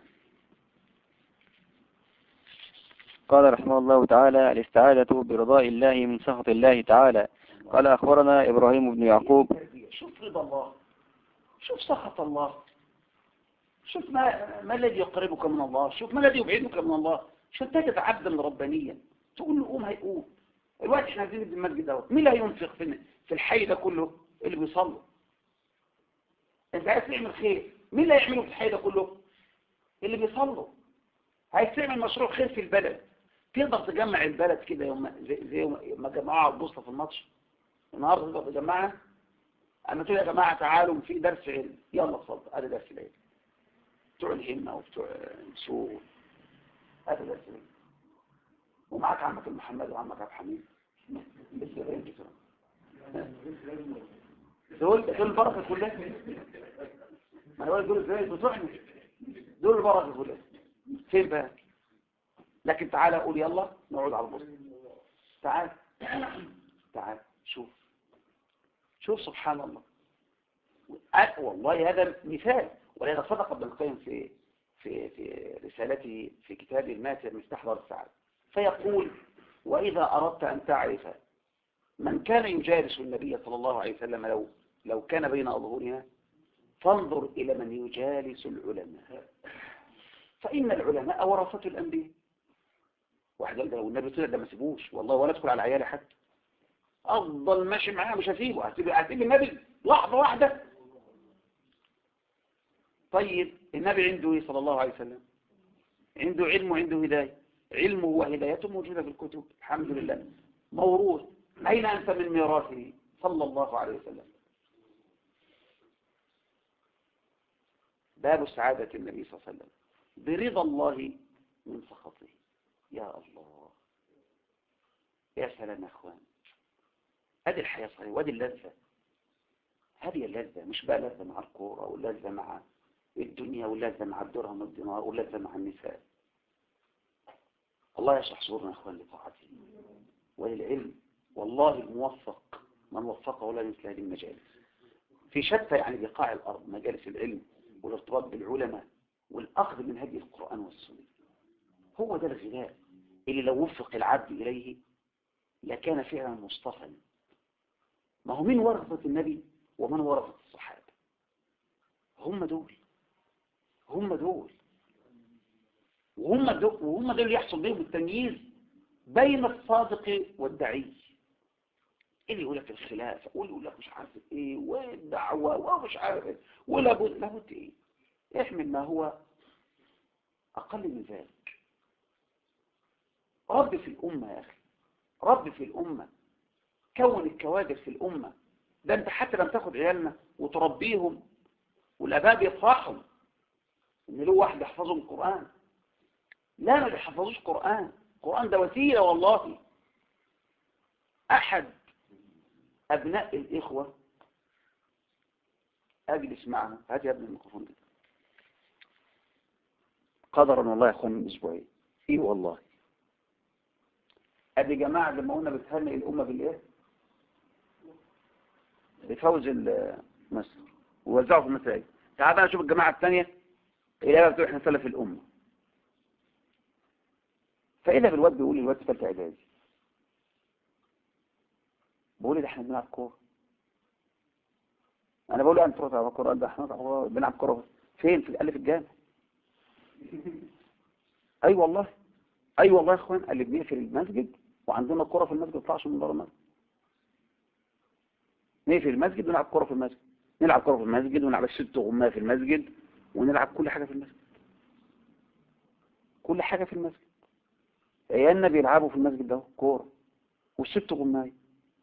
قال رحمه الله تعالى: الاستعاذة برضاء الله من سخط الله تعالى. قال أخبرنا إبراهيم بن يعقوب. شوف رضا الله، شوف سخط الله، شوف ما الذي يقربك من الله، شوف ما الذي يبعدك من الله. شوف تجد عبدا ربانيا تقول له قوم هيقوم. الوقت احنا عايزين نبني المسجد دوت، مين اللي هينفق في الحي ده كله؟ اللي بيصلوا. انت عايز تعمل خير، مين اللي هيعمله في الحي ده كله؟ اللي بيصلوا. عايز تعمل مشروع خير في البلد، تقدر تجمع البلد كده زي ما جمعوها على البوسطه في الماتش النهارده، تقدر تجمعها. اما تقول يا جماعه تعالوا في درس علم، يلا اتفضل هذا درس العلم، بتوع الهمه وبتوع السوق، هذا درس العلم. ومعاك عمك محمد وعمك عبد الحميد لسه غير كده، دول البركه كلها. ما هو دول ازاي بتوعنا، دول البركه كلها فين بقى؟ لكن تعالى قول يلا نقعد على البسط. تعال تعال شوف سبحان الله. والله هذا مثال، ولهذا صدق ابن القيم في رسالته في كتابه الماتع مفتاح دار السعادة، فيقول: وإذا أردت أن تعرف من كان يجالس النبي صلى الله عليه وسلم لو كان بين أظهرنا، فانظر إلى من يجالس العلماء، فإن العلماء ورثة الأنبياء. واحد قال: لو النبي طلع ده ما سيبوش والله، ولا ادخل على عيالي حتى، أفضل ماشي معاه مش هسيبه، هسيب النبي لحظة واحدة. طيب النبي عنده ايه صلى الله عليه وسلم؟ عنده علم وعنده هداية. علمه وهدايته موجودة في الكتب الحمد لله، موروث. أين أنت من ميراثه صلى الله عليه وسلم؟ باب سعادة النبي صلى الله عليه وسلم برضا الله من سخطه. يا الله، يا سلام يا اخوان، هذه الحياة صحيح، وهذه اللذة. هذه اللذة مش بقى لذة مع الكورة، واللذة مع الدنيا، واللذة مع الدرهم والدينار، واللذة مع النساء. الله يشرح صدورنا يا اخوان لطاعته وللعلم. والله الموفق من وفقه ولا مثل هذه المجالس في شتى يعني بقاع الأرض، مجالس العلم والارتباط بالعلماء والأخذ من هدي القرآن والسنة. هو ده الغذاء اللي لو وفق العبد إليه لكان فعلا مصطفى. ما هو من ورثة النبي ومن ورثة الصحابة؟ هم دول وهم دول يحصل بهم التمييز بين الصادق والدعي. اللي يقول لك الخلافة، واللي يقول لك مش عارف ايه، والدعوة ومش عارف ايه، لابد ايه، احمل ما هو اقل من ذلك. رب في الامة يا اخي، رب في الامة، كون الكوادر في الامة. ده انت حتى لما تاخد عيالنا وتربيهم والاباء بيفرحهم ان له واحد يحفظهم القرآن. لا، ما بيحفظوش قرآن، القرآن ده وسيلة. والله احد ابناء الاخوة اجلس معه، هات يا ابن الميكروفون ده، قدرا والله يا اخوان من اسبوعين، ايه والله، ادي جماعه لما قلنا بتهنئ الامه بالايه؟ بفوز مصر ووزعوا في المساجد. تعال بقى نشوف الجماعه الثانيه اللي بتقول احنا سلف الامه. فاذا بالواد بيقول لي الواد في ثالثه اعدادي، بقول لي ده احنا بنلعب كوره. انا بقول له انت تروح تلعب كوره؟ ده احنا بنلعب كوره فين؟ قال لي في الجامع. اي والله يا اخوان، قال لي بنقفل المسجد وعندنا كوره في المسجد، ما تطلعش من بره المسجد. نقفل المسجد ونلعب كوره في المسجد، نلعب كوره في المسجد ونلعب الست غماه في المسجد، ونلعب كل حاجه في المسجد، كل حاجه في المسجد. عيالنا بيلعبوا في المسجد ده كوره والست غمايه،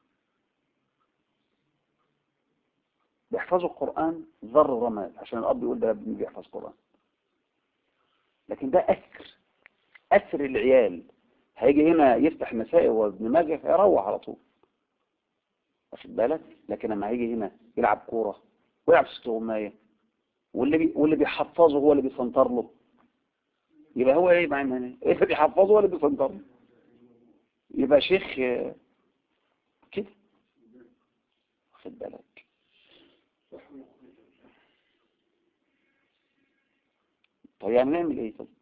بيحفظوا القرآن ذر رماد، عشان الأب يقول ده ابني بيحفظ قرآن. لكن ده أثر العيال. هيجي هنا يفتح مسائل وابن ماجه هيروح على طول، واخد بالك؟ لكن لما هيجي هنا يلعب كورة ويلعب ست غماية، واللي بيحفظه هو اللي بيسنطر له، يبقى هو ايه معنى هنا؟ ايه اللي بيحفظه هو اللي بيسنطر له، يبقى شيخ كده، واخد بالك؟ طب يعني نعمل ايه؟ طب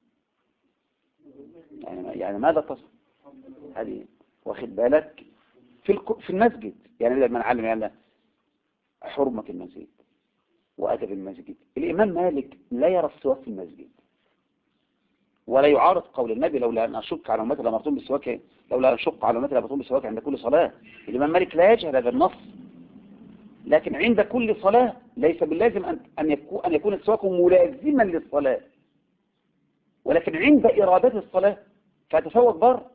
يعني ماذا تصل هذه؟ واخد بالك؟ في المسجد يعني لما نعلم يعني حرمة المسجد وأدب المسجد. الإمام مالك لا يرى السواك في المسجد، ولا يعارض قول النبي: لولا أن أشق على أمتي لأمرتهم بالسواك، لولا أن أشق على أمتي لأمرتهم بالسواك عند كل صلاة. الإمام مالك لا يجهل هذا النص، لكن عند كل صلاة ليس باللازم أن يكون السواك ملازما للصلاة، ولكن عند إرادة الصلاة فأتسوق بره،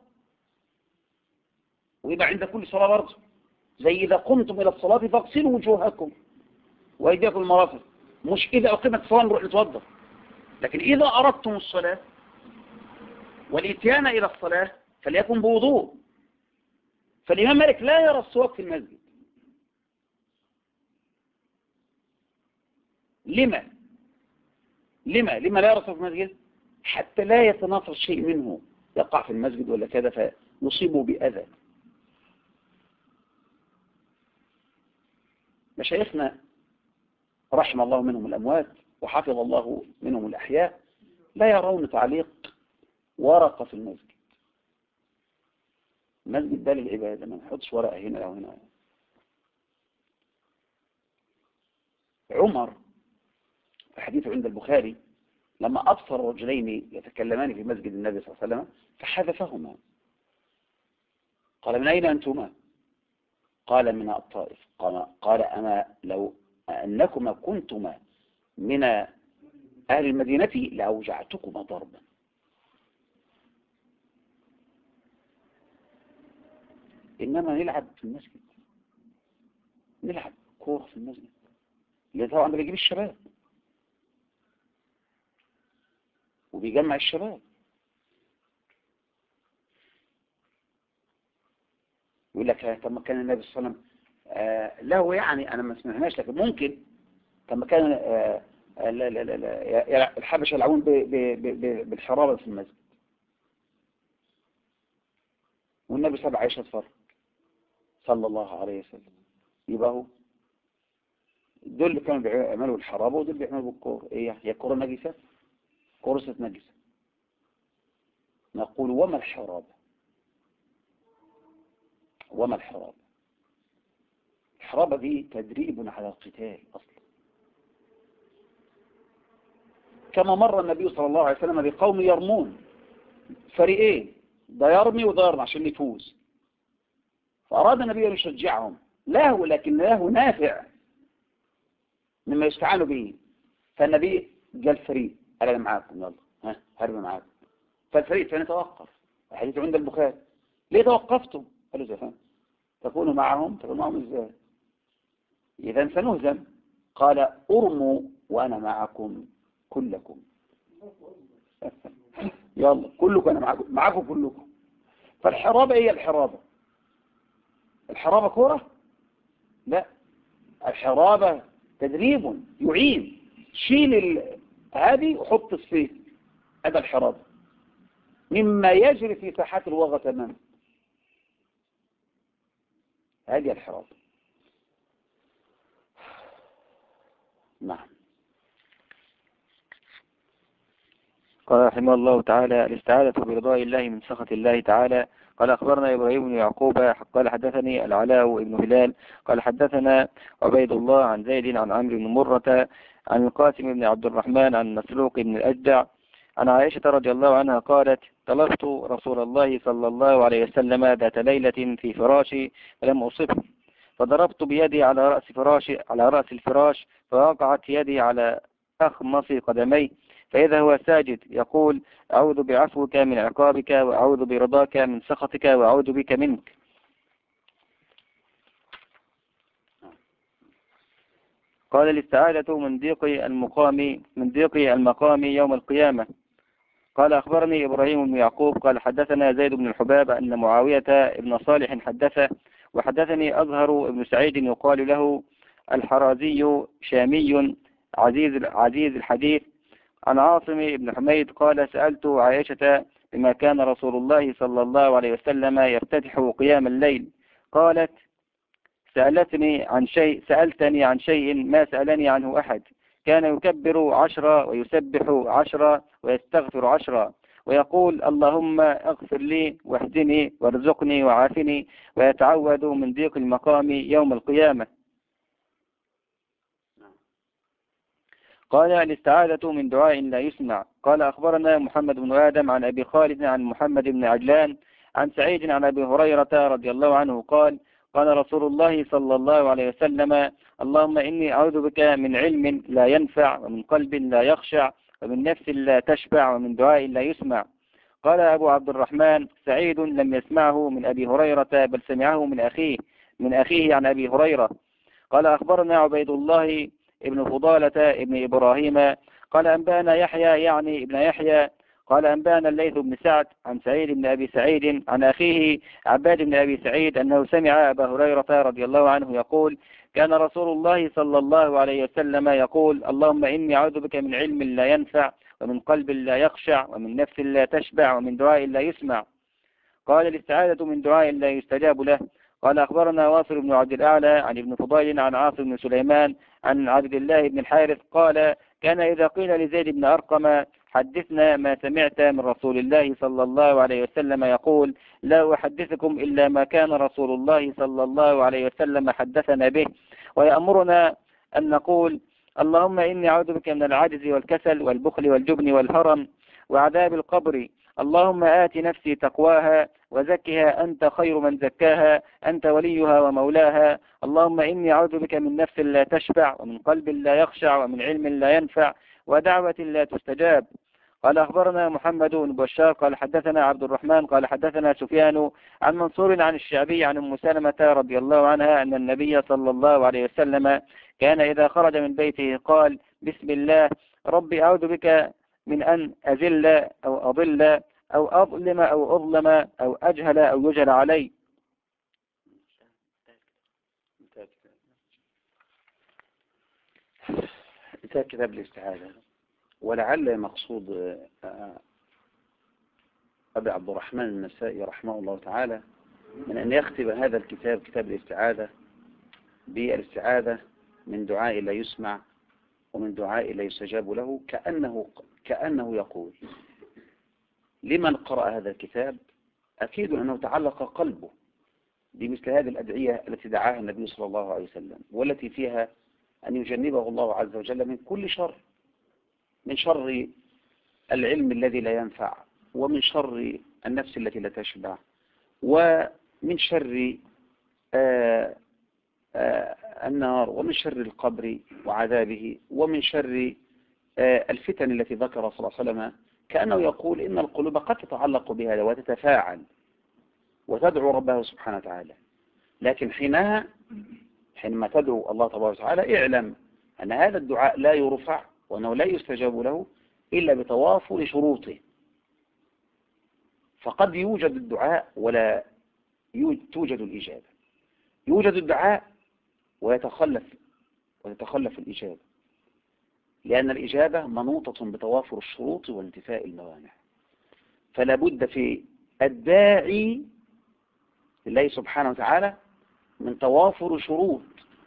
ويبقى عند كل صلاة برضه. زي إذا قمتم إلى الصلاة فاغسلوا وجوهكم وأيديكم المرافق، مش إذا أقيمت الصلاة نروح نتوضا. لكن إذا أردتم الصلاة والإتيان إلى الصلاة فليكن بوضوء. فالإمام مالك لا يرى السواك في المسجد. لما؟ لما لا يرسل في المسجد؟ حتى لا يتناثر شيء منه يقع في المسجد ولا كذا فيصيبه بأذى. مشايخنا رحم الله منهم الأموات وحفظ الله منهم الأحياء لا يرون تعليق ورقة في المسجد. المسجد ده للعبادة، ما نحطش ورقة هنا أو هنا. عمر في حديث عند البخاري لما أبصر رجلين يتكلمان في مسجد النبي صلى الله عليه وسلم فحذفهما، قال من أين أنتما؟ قال من الطائف. قال أما لو أنكما كنتما من أهل المدينة لأوجعتكما ضربا. إنما نلعب في المسجد، نلعب كورة في المسجد اللي طبعا ده بيجيب الشباب وبيجمع الشباب. يقول لك طب ما كان النبي صلى الله عليه وسلم له يعني أنا ما سمعناش، لكن ممكن طب ما كان لا لا لا لا الحبشة يلعبون بالحرابة في المسجد والنبي سبع عائشة فرق صلى الله عليه وسلم. يبقى هو دول اللي كانوا بيعملوا الحرابة ودول بيعملوا بالكور. ايه هي الكورة نجسة؟ كورة نجسة. نقول وما الحرابة؟ وما الحرابة؟ الحرابة دي تدريب على القتال أصلا. كما مر النبي صلى الله عليه وسلم بقوم يرمون فريقين، ده يرمي وده يرمي عشان يفوز، فأراد النبي أن يشجعهم له، لكن له نافع مما يستعانوا به. فالنبي قال فريق قال أنا معاكم يلا هرمي معاكم. فالفريق الثاني توقف. الحديث عند البخاري ليه توقفتم؟ قالوا زفان تكونوا معهم ازاي؟ إذا سنهزم. قال ارموا وأنا معكم كلكم. يلا كلكم أنا معكم كلكم. فالحرابة هي الحرابة. الحرابة كرة؟ لا، الحرابة تدريب يعين. شيل هذه وحط السيف، هذا الحرابة مما يجري في ساحات الوغى تماما. هذه الحرابة. نعم. قال رحمه الله تعالى الاستعاذة برضاء الله من سخط الله تعالى. قال أخبرنا إبراهيم بن يعقوب قال حدثني العلاء بن هلال قال حدثنا عبيد الله عن زيد عن عمرو بن مرة عن القاسم بن عبد الرحمن عن مسروق بن الأجدع عن عائشة رضي الله عنها قالت طلبت رسول الله صلى الله عليه وسلم ذات ليلة في فراشي فلم أصبه، فضربت بيدي على رأس الفراش فوقعت يدي على أخمص قدمي، فإذا هو ساجد يقول أعوذ بعفوك من عقابك وأعوذ برضاك من سخطك وأعوذ بك منك. قال الاستعاذة من ضيق المقام يوم القيامة. قال أخبرني إبراهيم بن يعقوب قال حدثنا زيد بن الحباب أن معاوية بن صالح حدثه وحدثني أزهر بن سعيد يقال له الحرازي شامي عزيز الحديث عن عاصم بن حميد قال سألت عائشة بما كان رسول الله صلى الله عليه وسلم يفتتح قيام الليل، قالت سألتني عن شيء ما سألني عنه أحد، كان يكبر 10 ويسبح 10 ويستغفر 10 ويقول اللهم اغفر لي واهدني وارزقني وعافني، ويتعوذ من ضيق المقام يوم القيامة. قال الاستعاذة من دعاء لا يسمع. قال أخبرنا محمد بن آدم عن أبي خالد عن محمد بن عجلان عن سعيد عن أبي هريرة رضي الله عنه قال قال رسول الله صلى الله عليه وسلم اللهم إني أعوذ بك من علم لا ينفع ومن قلب لا يخشع ومن نفس لا تشبع ومن دعاء لا يسمع. قال أبو عبد الرحمن سعيد لم يسمعه من أبي هريرة بل سمعه من أخيه عن أبي هريرة. قال أخبرنا عبيد الله ابن فضالة ابن إبراهيم قال أنبانا يحيى يعني ابن يحيى قال أنبانا الليث بن سعد عن سعيد بن أبي سعيد عن أخيه عباد بن أبي سعيد أنه سمع أبا هريرة رضي الله عنه يقول كان رسول الله صلى الله عليه وسلم يقول اللهم إني أعوذ بك من علم لا ينفع ومن قلب لا يخشع ومن نفس لا تشبع ومن دعاء لا يسمع. قال الاستعاذة من دعاء لا يستجاب له. قال أخبرنا واصل بن عبد الأعلى عن ابن فضيل عن عاصم بن سليمان عن عبد الله بن الحارث قال كان إذا قيل لزيد بن أرقم حدثنا ما سمعت من رسول الله صلى الله عليه وسلم يقول لا أحدثكم إلا ما كان رسول الله صلى الله عليه وسلم حدثنا به، ويأمرنا أن نقول اللهم إني أعوذ بك من العجز والكسل والبخل والجبن والهرم وعذاب القبر. اللهم آت نفسي تقواها وزكها أنت خير من زكاها أنت وليها ومولاها. اللهم إني أعوذ بك من نفس لا تشبع ومن قلب لا يخشع ومن علم لا ينفع ودعوة لا تستجاب. قال أخبرنا محمد بن بشار قال حدثنا عبد الرحمن قال حدثنا سفيان عن منصور عن الشعبي عن أم سلمة رضي الله عنها أن النبي صلى الله عليه وسلم كان إذا خرج من بيته قال بسم الله ربي أعوذ بك من أن أذل أو أضل أو أظلم أو أظلم أو أجهل أو يجهل علي. انتهى كتاب الاستعاذة. ولعل مقصود أبي عبد الرحمن النسائي رحمه الله تعالى من أن يختم هذا الكتاب كتاب الاستعاذة بالاستعاذة من دعاء لا يسمع ومن دعاء لا يستجاب له، كأنه يقول لمن قرأ هذا الكتاب أكيد أنه تعلق قلبه بمثل هذه الأدعية التي دعاها النبي صلى الله عليه وسلم، والتي فيها أن يجنبه الله عز وجل من كل شر، من شر العلم الذي لا ينفع، ومن شر النفس التي لا تشبع، ومن شر النار، ومن شر القبر وعذابه، ومن شر الفتن التي ذكر صلى الله عليه وسلم. كأنه يقول إن القلوب قد تتعلق بهذا وتتفاعل وتدعو ربها سبحانه وتعالى، لكن حينما تدعو الله تبارك وتعالى اعلم أن هذا الدعاء لا يرفع وأنه لا يستجاب له إلا بتوافر شروطه. فقد يوجد الدعاء ولا توجد الإجابة، يوجد الدعاء وتتخلف الإجابة، لأن الإجابة منوطة بتوافر الشروط وانتفاء الموانع. فلا بد في الداعي لله سبحانه وتعالى من توافر شروط،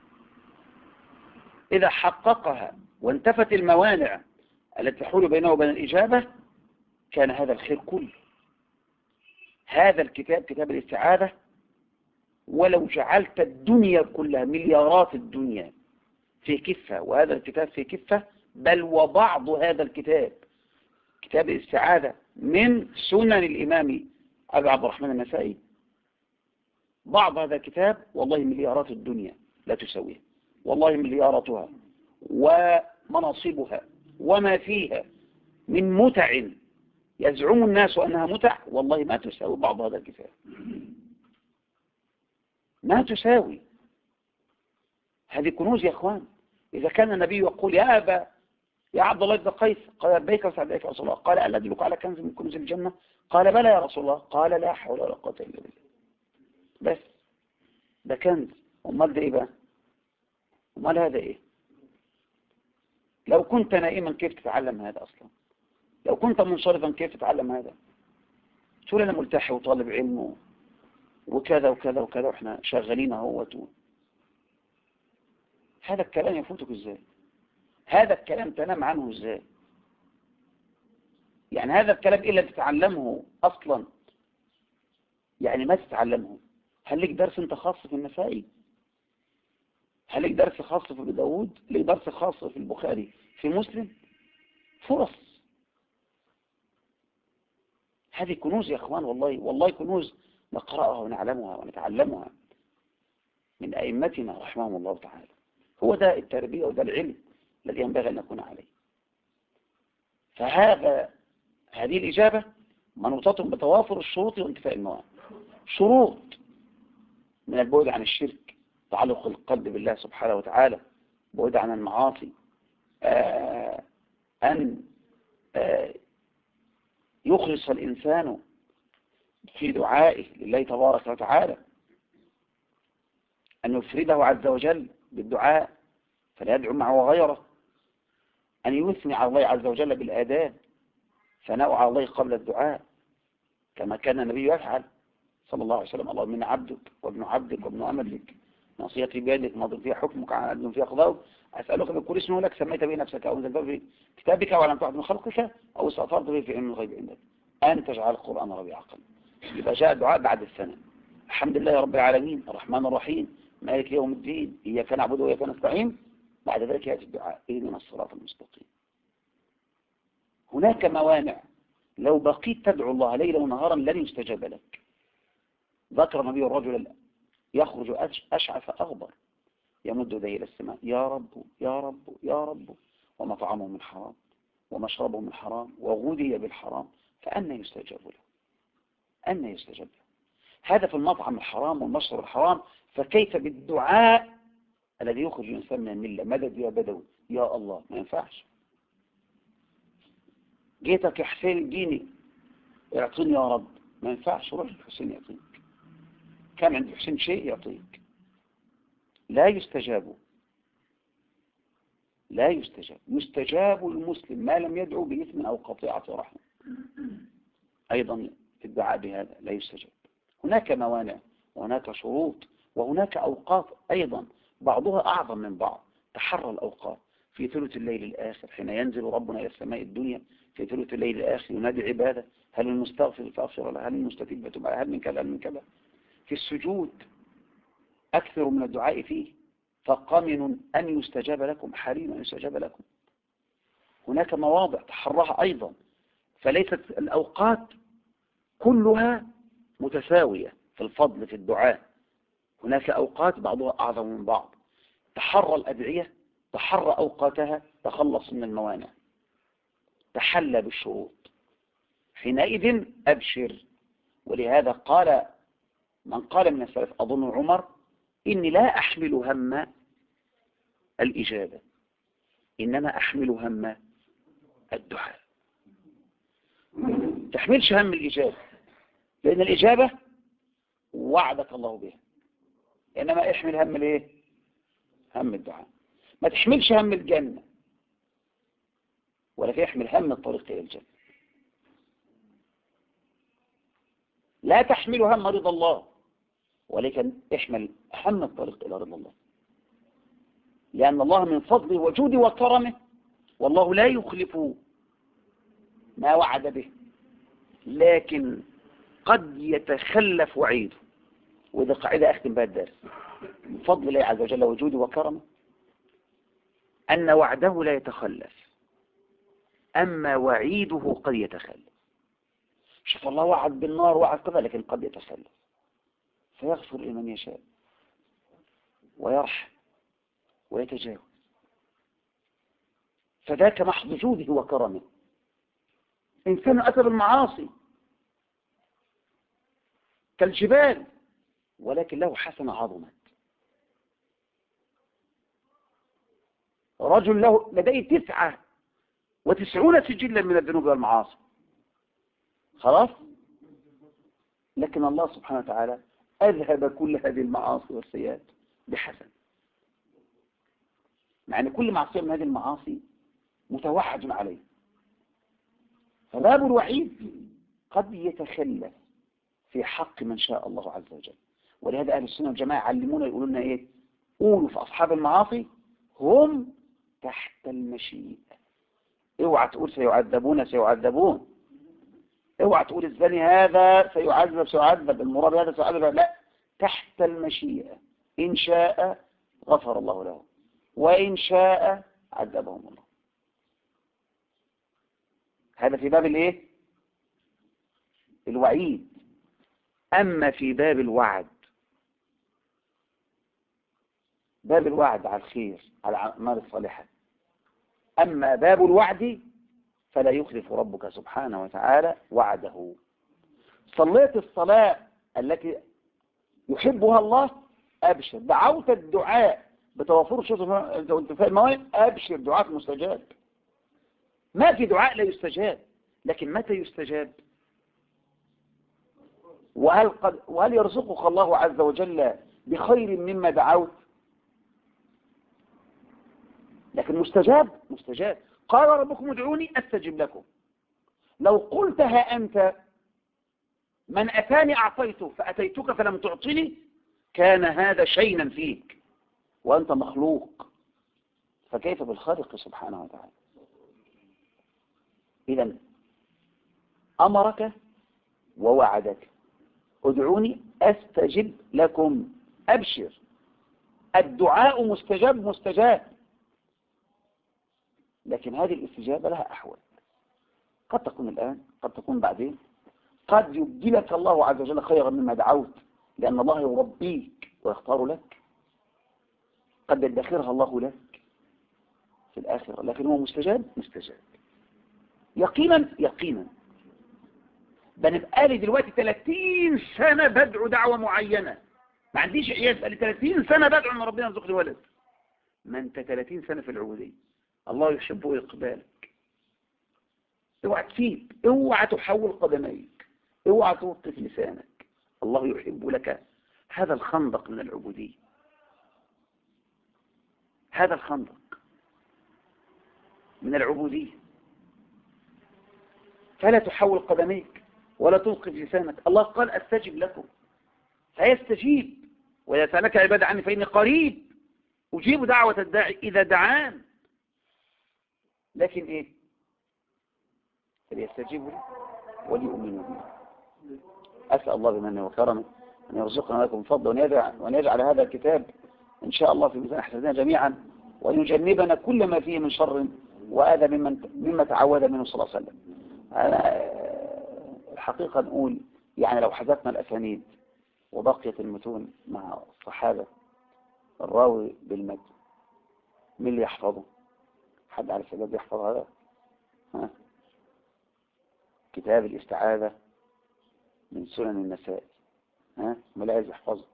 إذا حققها وانتفت الموانع التي تحول بينه وبين الإجابة كان هذا الخير كله. هذا الكتاب كتاب الاستعاذة ولو جعلت الدنيا كلها مليارات الدنيا في كفة وهذا الكتاب في كفة، بل وبعض هذا الكتاب كتاب الاستعاذة من سنن الإمام أبي عبد الرحمن النسائي، بعض هذا الكتاب والله مليارات الدنيا لا تسويه، والله ملياراتها ومناصبها وما فيها من متع يزعم الناس أنها متع، والله ما تساوي بعض هذا الكتاب، ما تساوي. هذه كنوز يا أخوان. إذا كان النبي يقول يا عبد الله بن قيس قال لبيك وسعديك يا رسول الله، قال ألا أدلك على كنز من كنوز الجنة؟ قال بلى يا رسول الله. قال لا حول ولا قوة إلا بالله. بس ده كنز. امال ده إيه بقى؟ امال هذا إيه؟ لو كنت نائما كيف تتعلم هذا أصلا؟ لو كنت منصرفا كيف تتعلم هذا؟ تقول أنا ملتحي وطالب علم وكذا وكذا وكذا وإحنا شغالين اهو. هذا الكلام يفوتك إزاي؟ هذا الكلام تنام عنه إزاي؟ يعني هذا الكلام إلا تتعلمه أصلا، يعني ما تتعلمه. هل لك درس أنت خاص في النسائي؟ هل لك درس خاص في أبي داود؟ لك درس خاص في البخاري في مسلم؟ فرص. هذه كنوز يا أخوان، والله كنوز نقرأها ونعلمها ونتعلمها من أئمتنا رحمهم الله تعالى. هو ده التربية وده العلم الذي ينبغي أن نكون عليه. هذه الإجابة منوطة بتوافر الشروط وانتفاء الموانع. شروط من البعد عن الشرك، تعلق القلب بالله سبحانه وتعالى، بعد عن المعاصي، أن يخلص الإنسان في دعائه لله تبارك وتعالى، أن يفرده عز وجل بالدعاء فلا يدعو معه غيره، أن يثني على الله عز وجل بالآداب، ثناء على الله قبل الدعاء كما كان النبي يفعل صلى الله عليه وسلم. اللهم إني عبدك وابن عبدك وابن أمتك، ناصيتي بيدك، ماض فيها حكمك، عدل فيها قضاؤك، أسألك بكل اسم لك سميت به نفسك أو أنزلته في كتابك ولم تعد من خلقك أو استأثرت به في علم الغيب عندك أن تجعل القرآن ربيع قلبي. يبقى جاء الدعاء بعد الثناء. الحمد لله رب العالمين الرحمن الرحيم مالك يوم الدين إياك نعبد وإياك نستعين. بعد ذلك يأتي الدعاء اهدنا الصراط المستقيم. هناك موانع، لو بقيت تدعو الله ليلا ونهارا لن يستجاب لك. ذكر النبي الرجل يخرج أشعث أغبر يمد يديه إلى السماء يا رب يا رب يا رب ومطعمه من حرام ومشربه من حرام وغذي بالحرام فأنى يستجاب له؟ أنى يستجاب له؟ هذا في المطعم الحرام والمشرب الحرام، فكيف بالدعاء الذي يخرج الإنسان من الملة؟ مدد يا بدوي يا الله، ما ينفعش. جيتك يا حسين اديني اعطيني يا رب، ما ينفعش. روح الحسين يعطيك، كان عند الحسين شيء يعطيك. لا يستجاب، لا يستجاب. يستجاب المسلم ما لم يدعو بإثم أو قطيعة رحم. أيضا في الدعاء بهذا لا يستجاب. هناك موانع وهناك شروط وهناك أوقات أيضا بعضها أعظم من بعض. تحرى الأوقات. في ثلث الليل الآخر حين ينزل ربنا إلى السماء الدنيا، في ثلث الليل الآخر ينادي عباده هل المستغفر فأغفر له، هل المستتيب فتوب عليه، هل من كذا هل من كذا. في السجود أكثر من الدعاء فيه، فقمن أن يستجاب لكم، حريم أن يستجاب لكم. هناك مواضع تحرها أيضا، فليست الأوقات كلها متساوية في الفضل في الدعاء. هناك أوقات بعضها أعظم من بعض. تحرى الأدعية، تحرى أوقاتها، تخلص من الموانع، تحلى بالشروط، حينئذ أبشر. ولهذا قال من قال من السلف أظن عمر إني لا أحمل هم الإجابة إنما أحمل هم الدعاء. تحملش هم الإجابة، لأن الإجابة وعدك الله بها، إنما احمل هم الايه؟ هم الدعاء. ما تحملش هم الجنة، ولكن احمل هم الطريق إلى الجنة. لا تحمل هم رضا الله، ولكن احمل هم الطريق إلى رضا الله، لأن الله من فضله وجوده وكرمه، والله لا يخلف ما وعد به، لكن قد يتخلف وعيده. وإذا قاعدة أختم بها الدرس، من فضل الله عز وجل وجوده وكرمه أن وعده لا يتخلف، أما وعيده قد يتخلف. شوف الله وعد بالنار وعد كذا، لكن قد يتخلف، فيغفر لمن يشاء ويرحم ويتجاوز. فذاك محض جوده وكرمه. إنسان أتى بالمعاصي كالجبال، ولكن له حسنة عظمت. رجل له لديه 99 سجلا من الذنوب والمعاصي، خلاص، لكن الله سبحانه وتعالى أذهب كل هذه المعاصي والسيئات بحسن، مع أن كل معصية من هذه المعاصي متوعد عليه. فباب الوعيد قد يتخلف في حق من شاء الله عز وجل. ولهذا أهل السنة والجماعة علمونا يقولون لنا إيه؟ قولوا في أصحاب المعاصي هم تحت المشيئة. اوعى تقول سيعذبون، اوعى تقول الزاني هذا سيعذب، المرابي هذا سيعذب، لا، تحت المشيئة. إن شاء غفر الله له وإن شاء عذبهم الله. هذا في باب الايه؟ الوعيد. أما في باب الوعد، باب الوعد على الخير على الأعمال الصالحة. أما باب الوعد فلا يخلف ربك سبحانه وتعالى وعده. صليت الصلاة التي يحبها الله، أبشر. دعوت الدعاء بتوافر انتفاء الموانع، أبشر، دعاء مستجاب. ما في دعاء لا يستجاب، لكن متى يستجاب؟ وهل يرزقك الله عز وجل بخير مما دعوت؟ لكن مستجاب. قال ربكم ادعوني أستجب لكم. لو قلتها أنت من أتاني أعطيته فأتيتك فلم تعطني كان هذا شينا فيك وأنت مخلوق، فكيف بالخالق سبحانه وتعالى؟ إذن أمرك ووعدك ادعوني أستجب لكم. أبشر، الدعاء مستجاب، لكن هذه الاستجابة لها أحوال، قد تكون الآن، قد تكون بعدين، قد يبدلك الله عز وجل خيرا مما دعوت، لأن الله يربيك ويختار لك، قد يدخرها الله لك في الآخرة، لكن هو مستجاب يقينا. بنبقى لي دلوقتي 30 سنة بدعو دعوة معينة، ما عنديش عياز، بقى لي 30 سنة بدعو ان ربنا يرزقني ولد. ما انت 30 سنة في العبودية، الله يحب إقبالك. اوعى تسيب، اوعى تحول قدميك، اوعى توقف لسانك، الله يحب لك هذا الخندق من العبودية، هذا الخندق من العبودية، فلا تحول قدميك ولا توقف لسانك. الله قال أستجب لكم، فيستجيب. وإذا سألك عبادي عني فإني قريب أجيب دعوة الداعي إذا دعان. لكن إيه؟ فليستجيبوا لي وليؤمنوا بي. أسأل الله بمنه وكرمه أن يرزقنا لكم فضل، وأن يجعل هذا الكتاب إن شاء الله في ميزان حسناتنا جميعا، وأن يجنبنا كل ما فيه من شر وأذى مما تعود منه صلى الله عليه وسلم. أنا الحقيقة نقول يعني لو حذفنا الأسانيد وبقيت المتون مع الصحابة، الراوي بالمتن مين اللي يحفظه؟ حد على السبب يحفظ هذا؟ ها؟ كتاب الاستعاذة من سنن النسائي، ها؟ ما لا عايز يحفظه.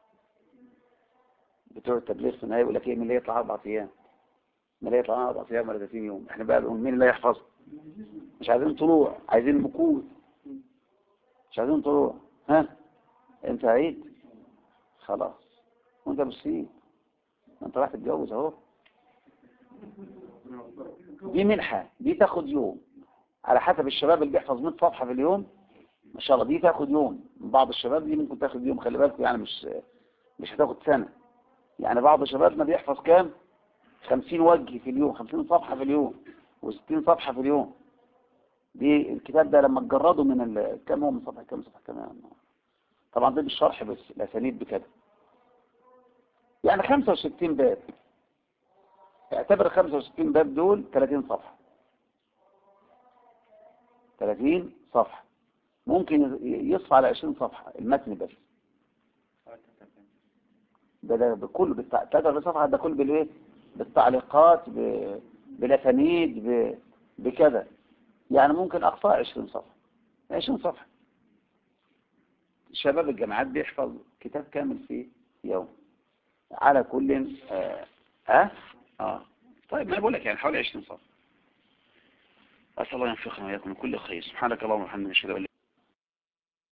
بتوع التبليغ في النهاية يقول لك ايه؟ مين اللي يطلع 4 أيام؟ مين اللي يطلع 4 أيام ولا 30 يوم؟ احنا بقى بنقول مين اللي يحفظه؟ مش عايزين طلوع، عايزين مكود، مش عايزين طلوع. ها؟ انت عيد خلاص وانت بسيط، انت راح تتجوز اهو. دي منحة، دي تاخد يوم على حسب الشباب اللي بيحفظ 100 صفحة في اليوم ما شاء الله، دي تاخد يوم. بعض الشباب دي ممكن تاخد يوم، خلي بالكم يعني مش هتاخد سنة. يعني بعض شبابنا بيحفظ كام؟ 50 وجه في اليوم، 50 صفحة في اليوم، و60 صفحة في اليوم. دي الكتاب ده لما تجرده من كم هو من صفحة كم صفحة كمان، طبعا ده بالشرح بس، الأسانيد بكده يعني 65 باب. اعتبر 65 باب دول 30 صفحة، 30 صفحة ممكن يصفى على 20 صفحة المتن بس. ده بكل 30 صفحة، ده كل بالايه؟ بالتعليقات، بالاسانيد، بكذا. يعني ممكن اقصى 20 صفحة، 20 صفحة. شباب الجامعات بيحفظ كتاب كامل في يوم على كل طيب ما بقول لك يعني حوالي 20 صفحة. أسأل الله ينفقنا وإياكم من كل خير. سبحانك اللهم وبحمدك، نشهد أن لا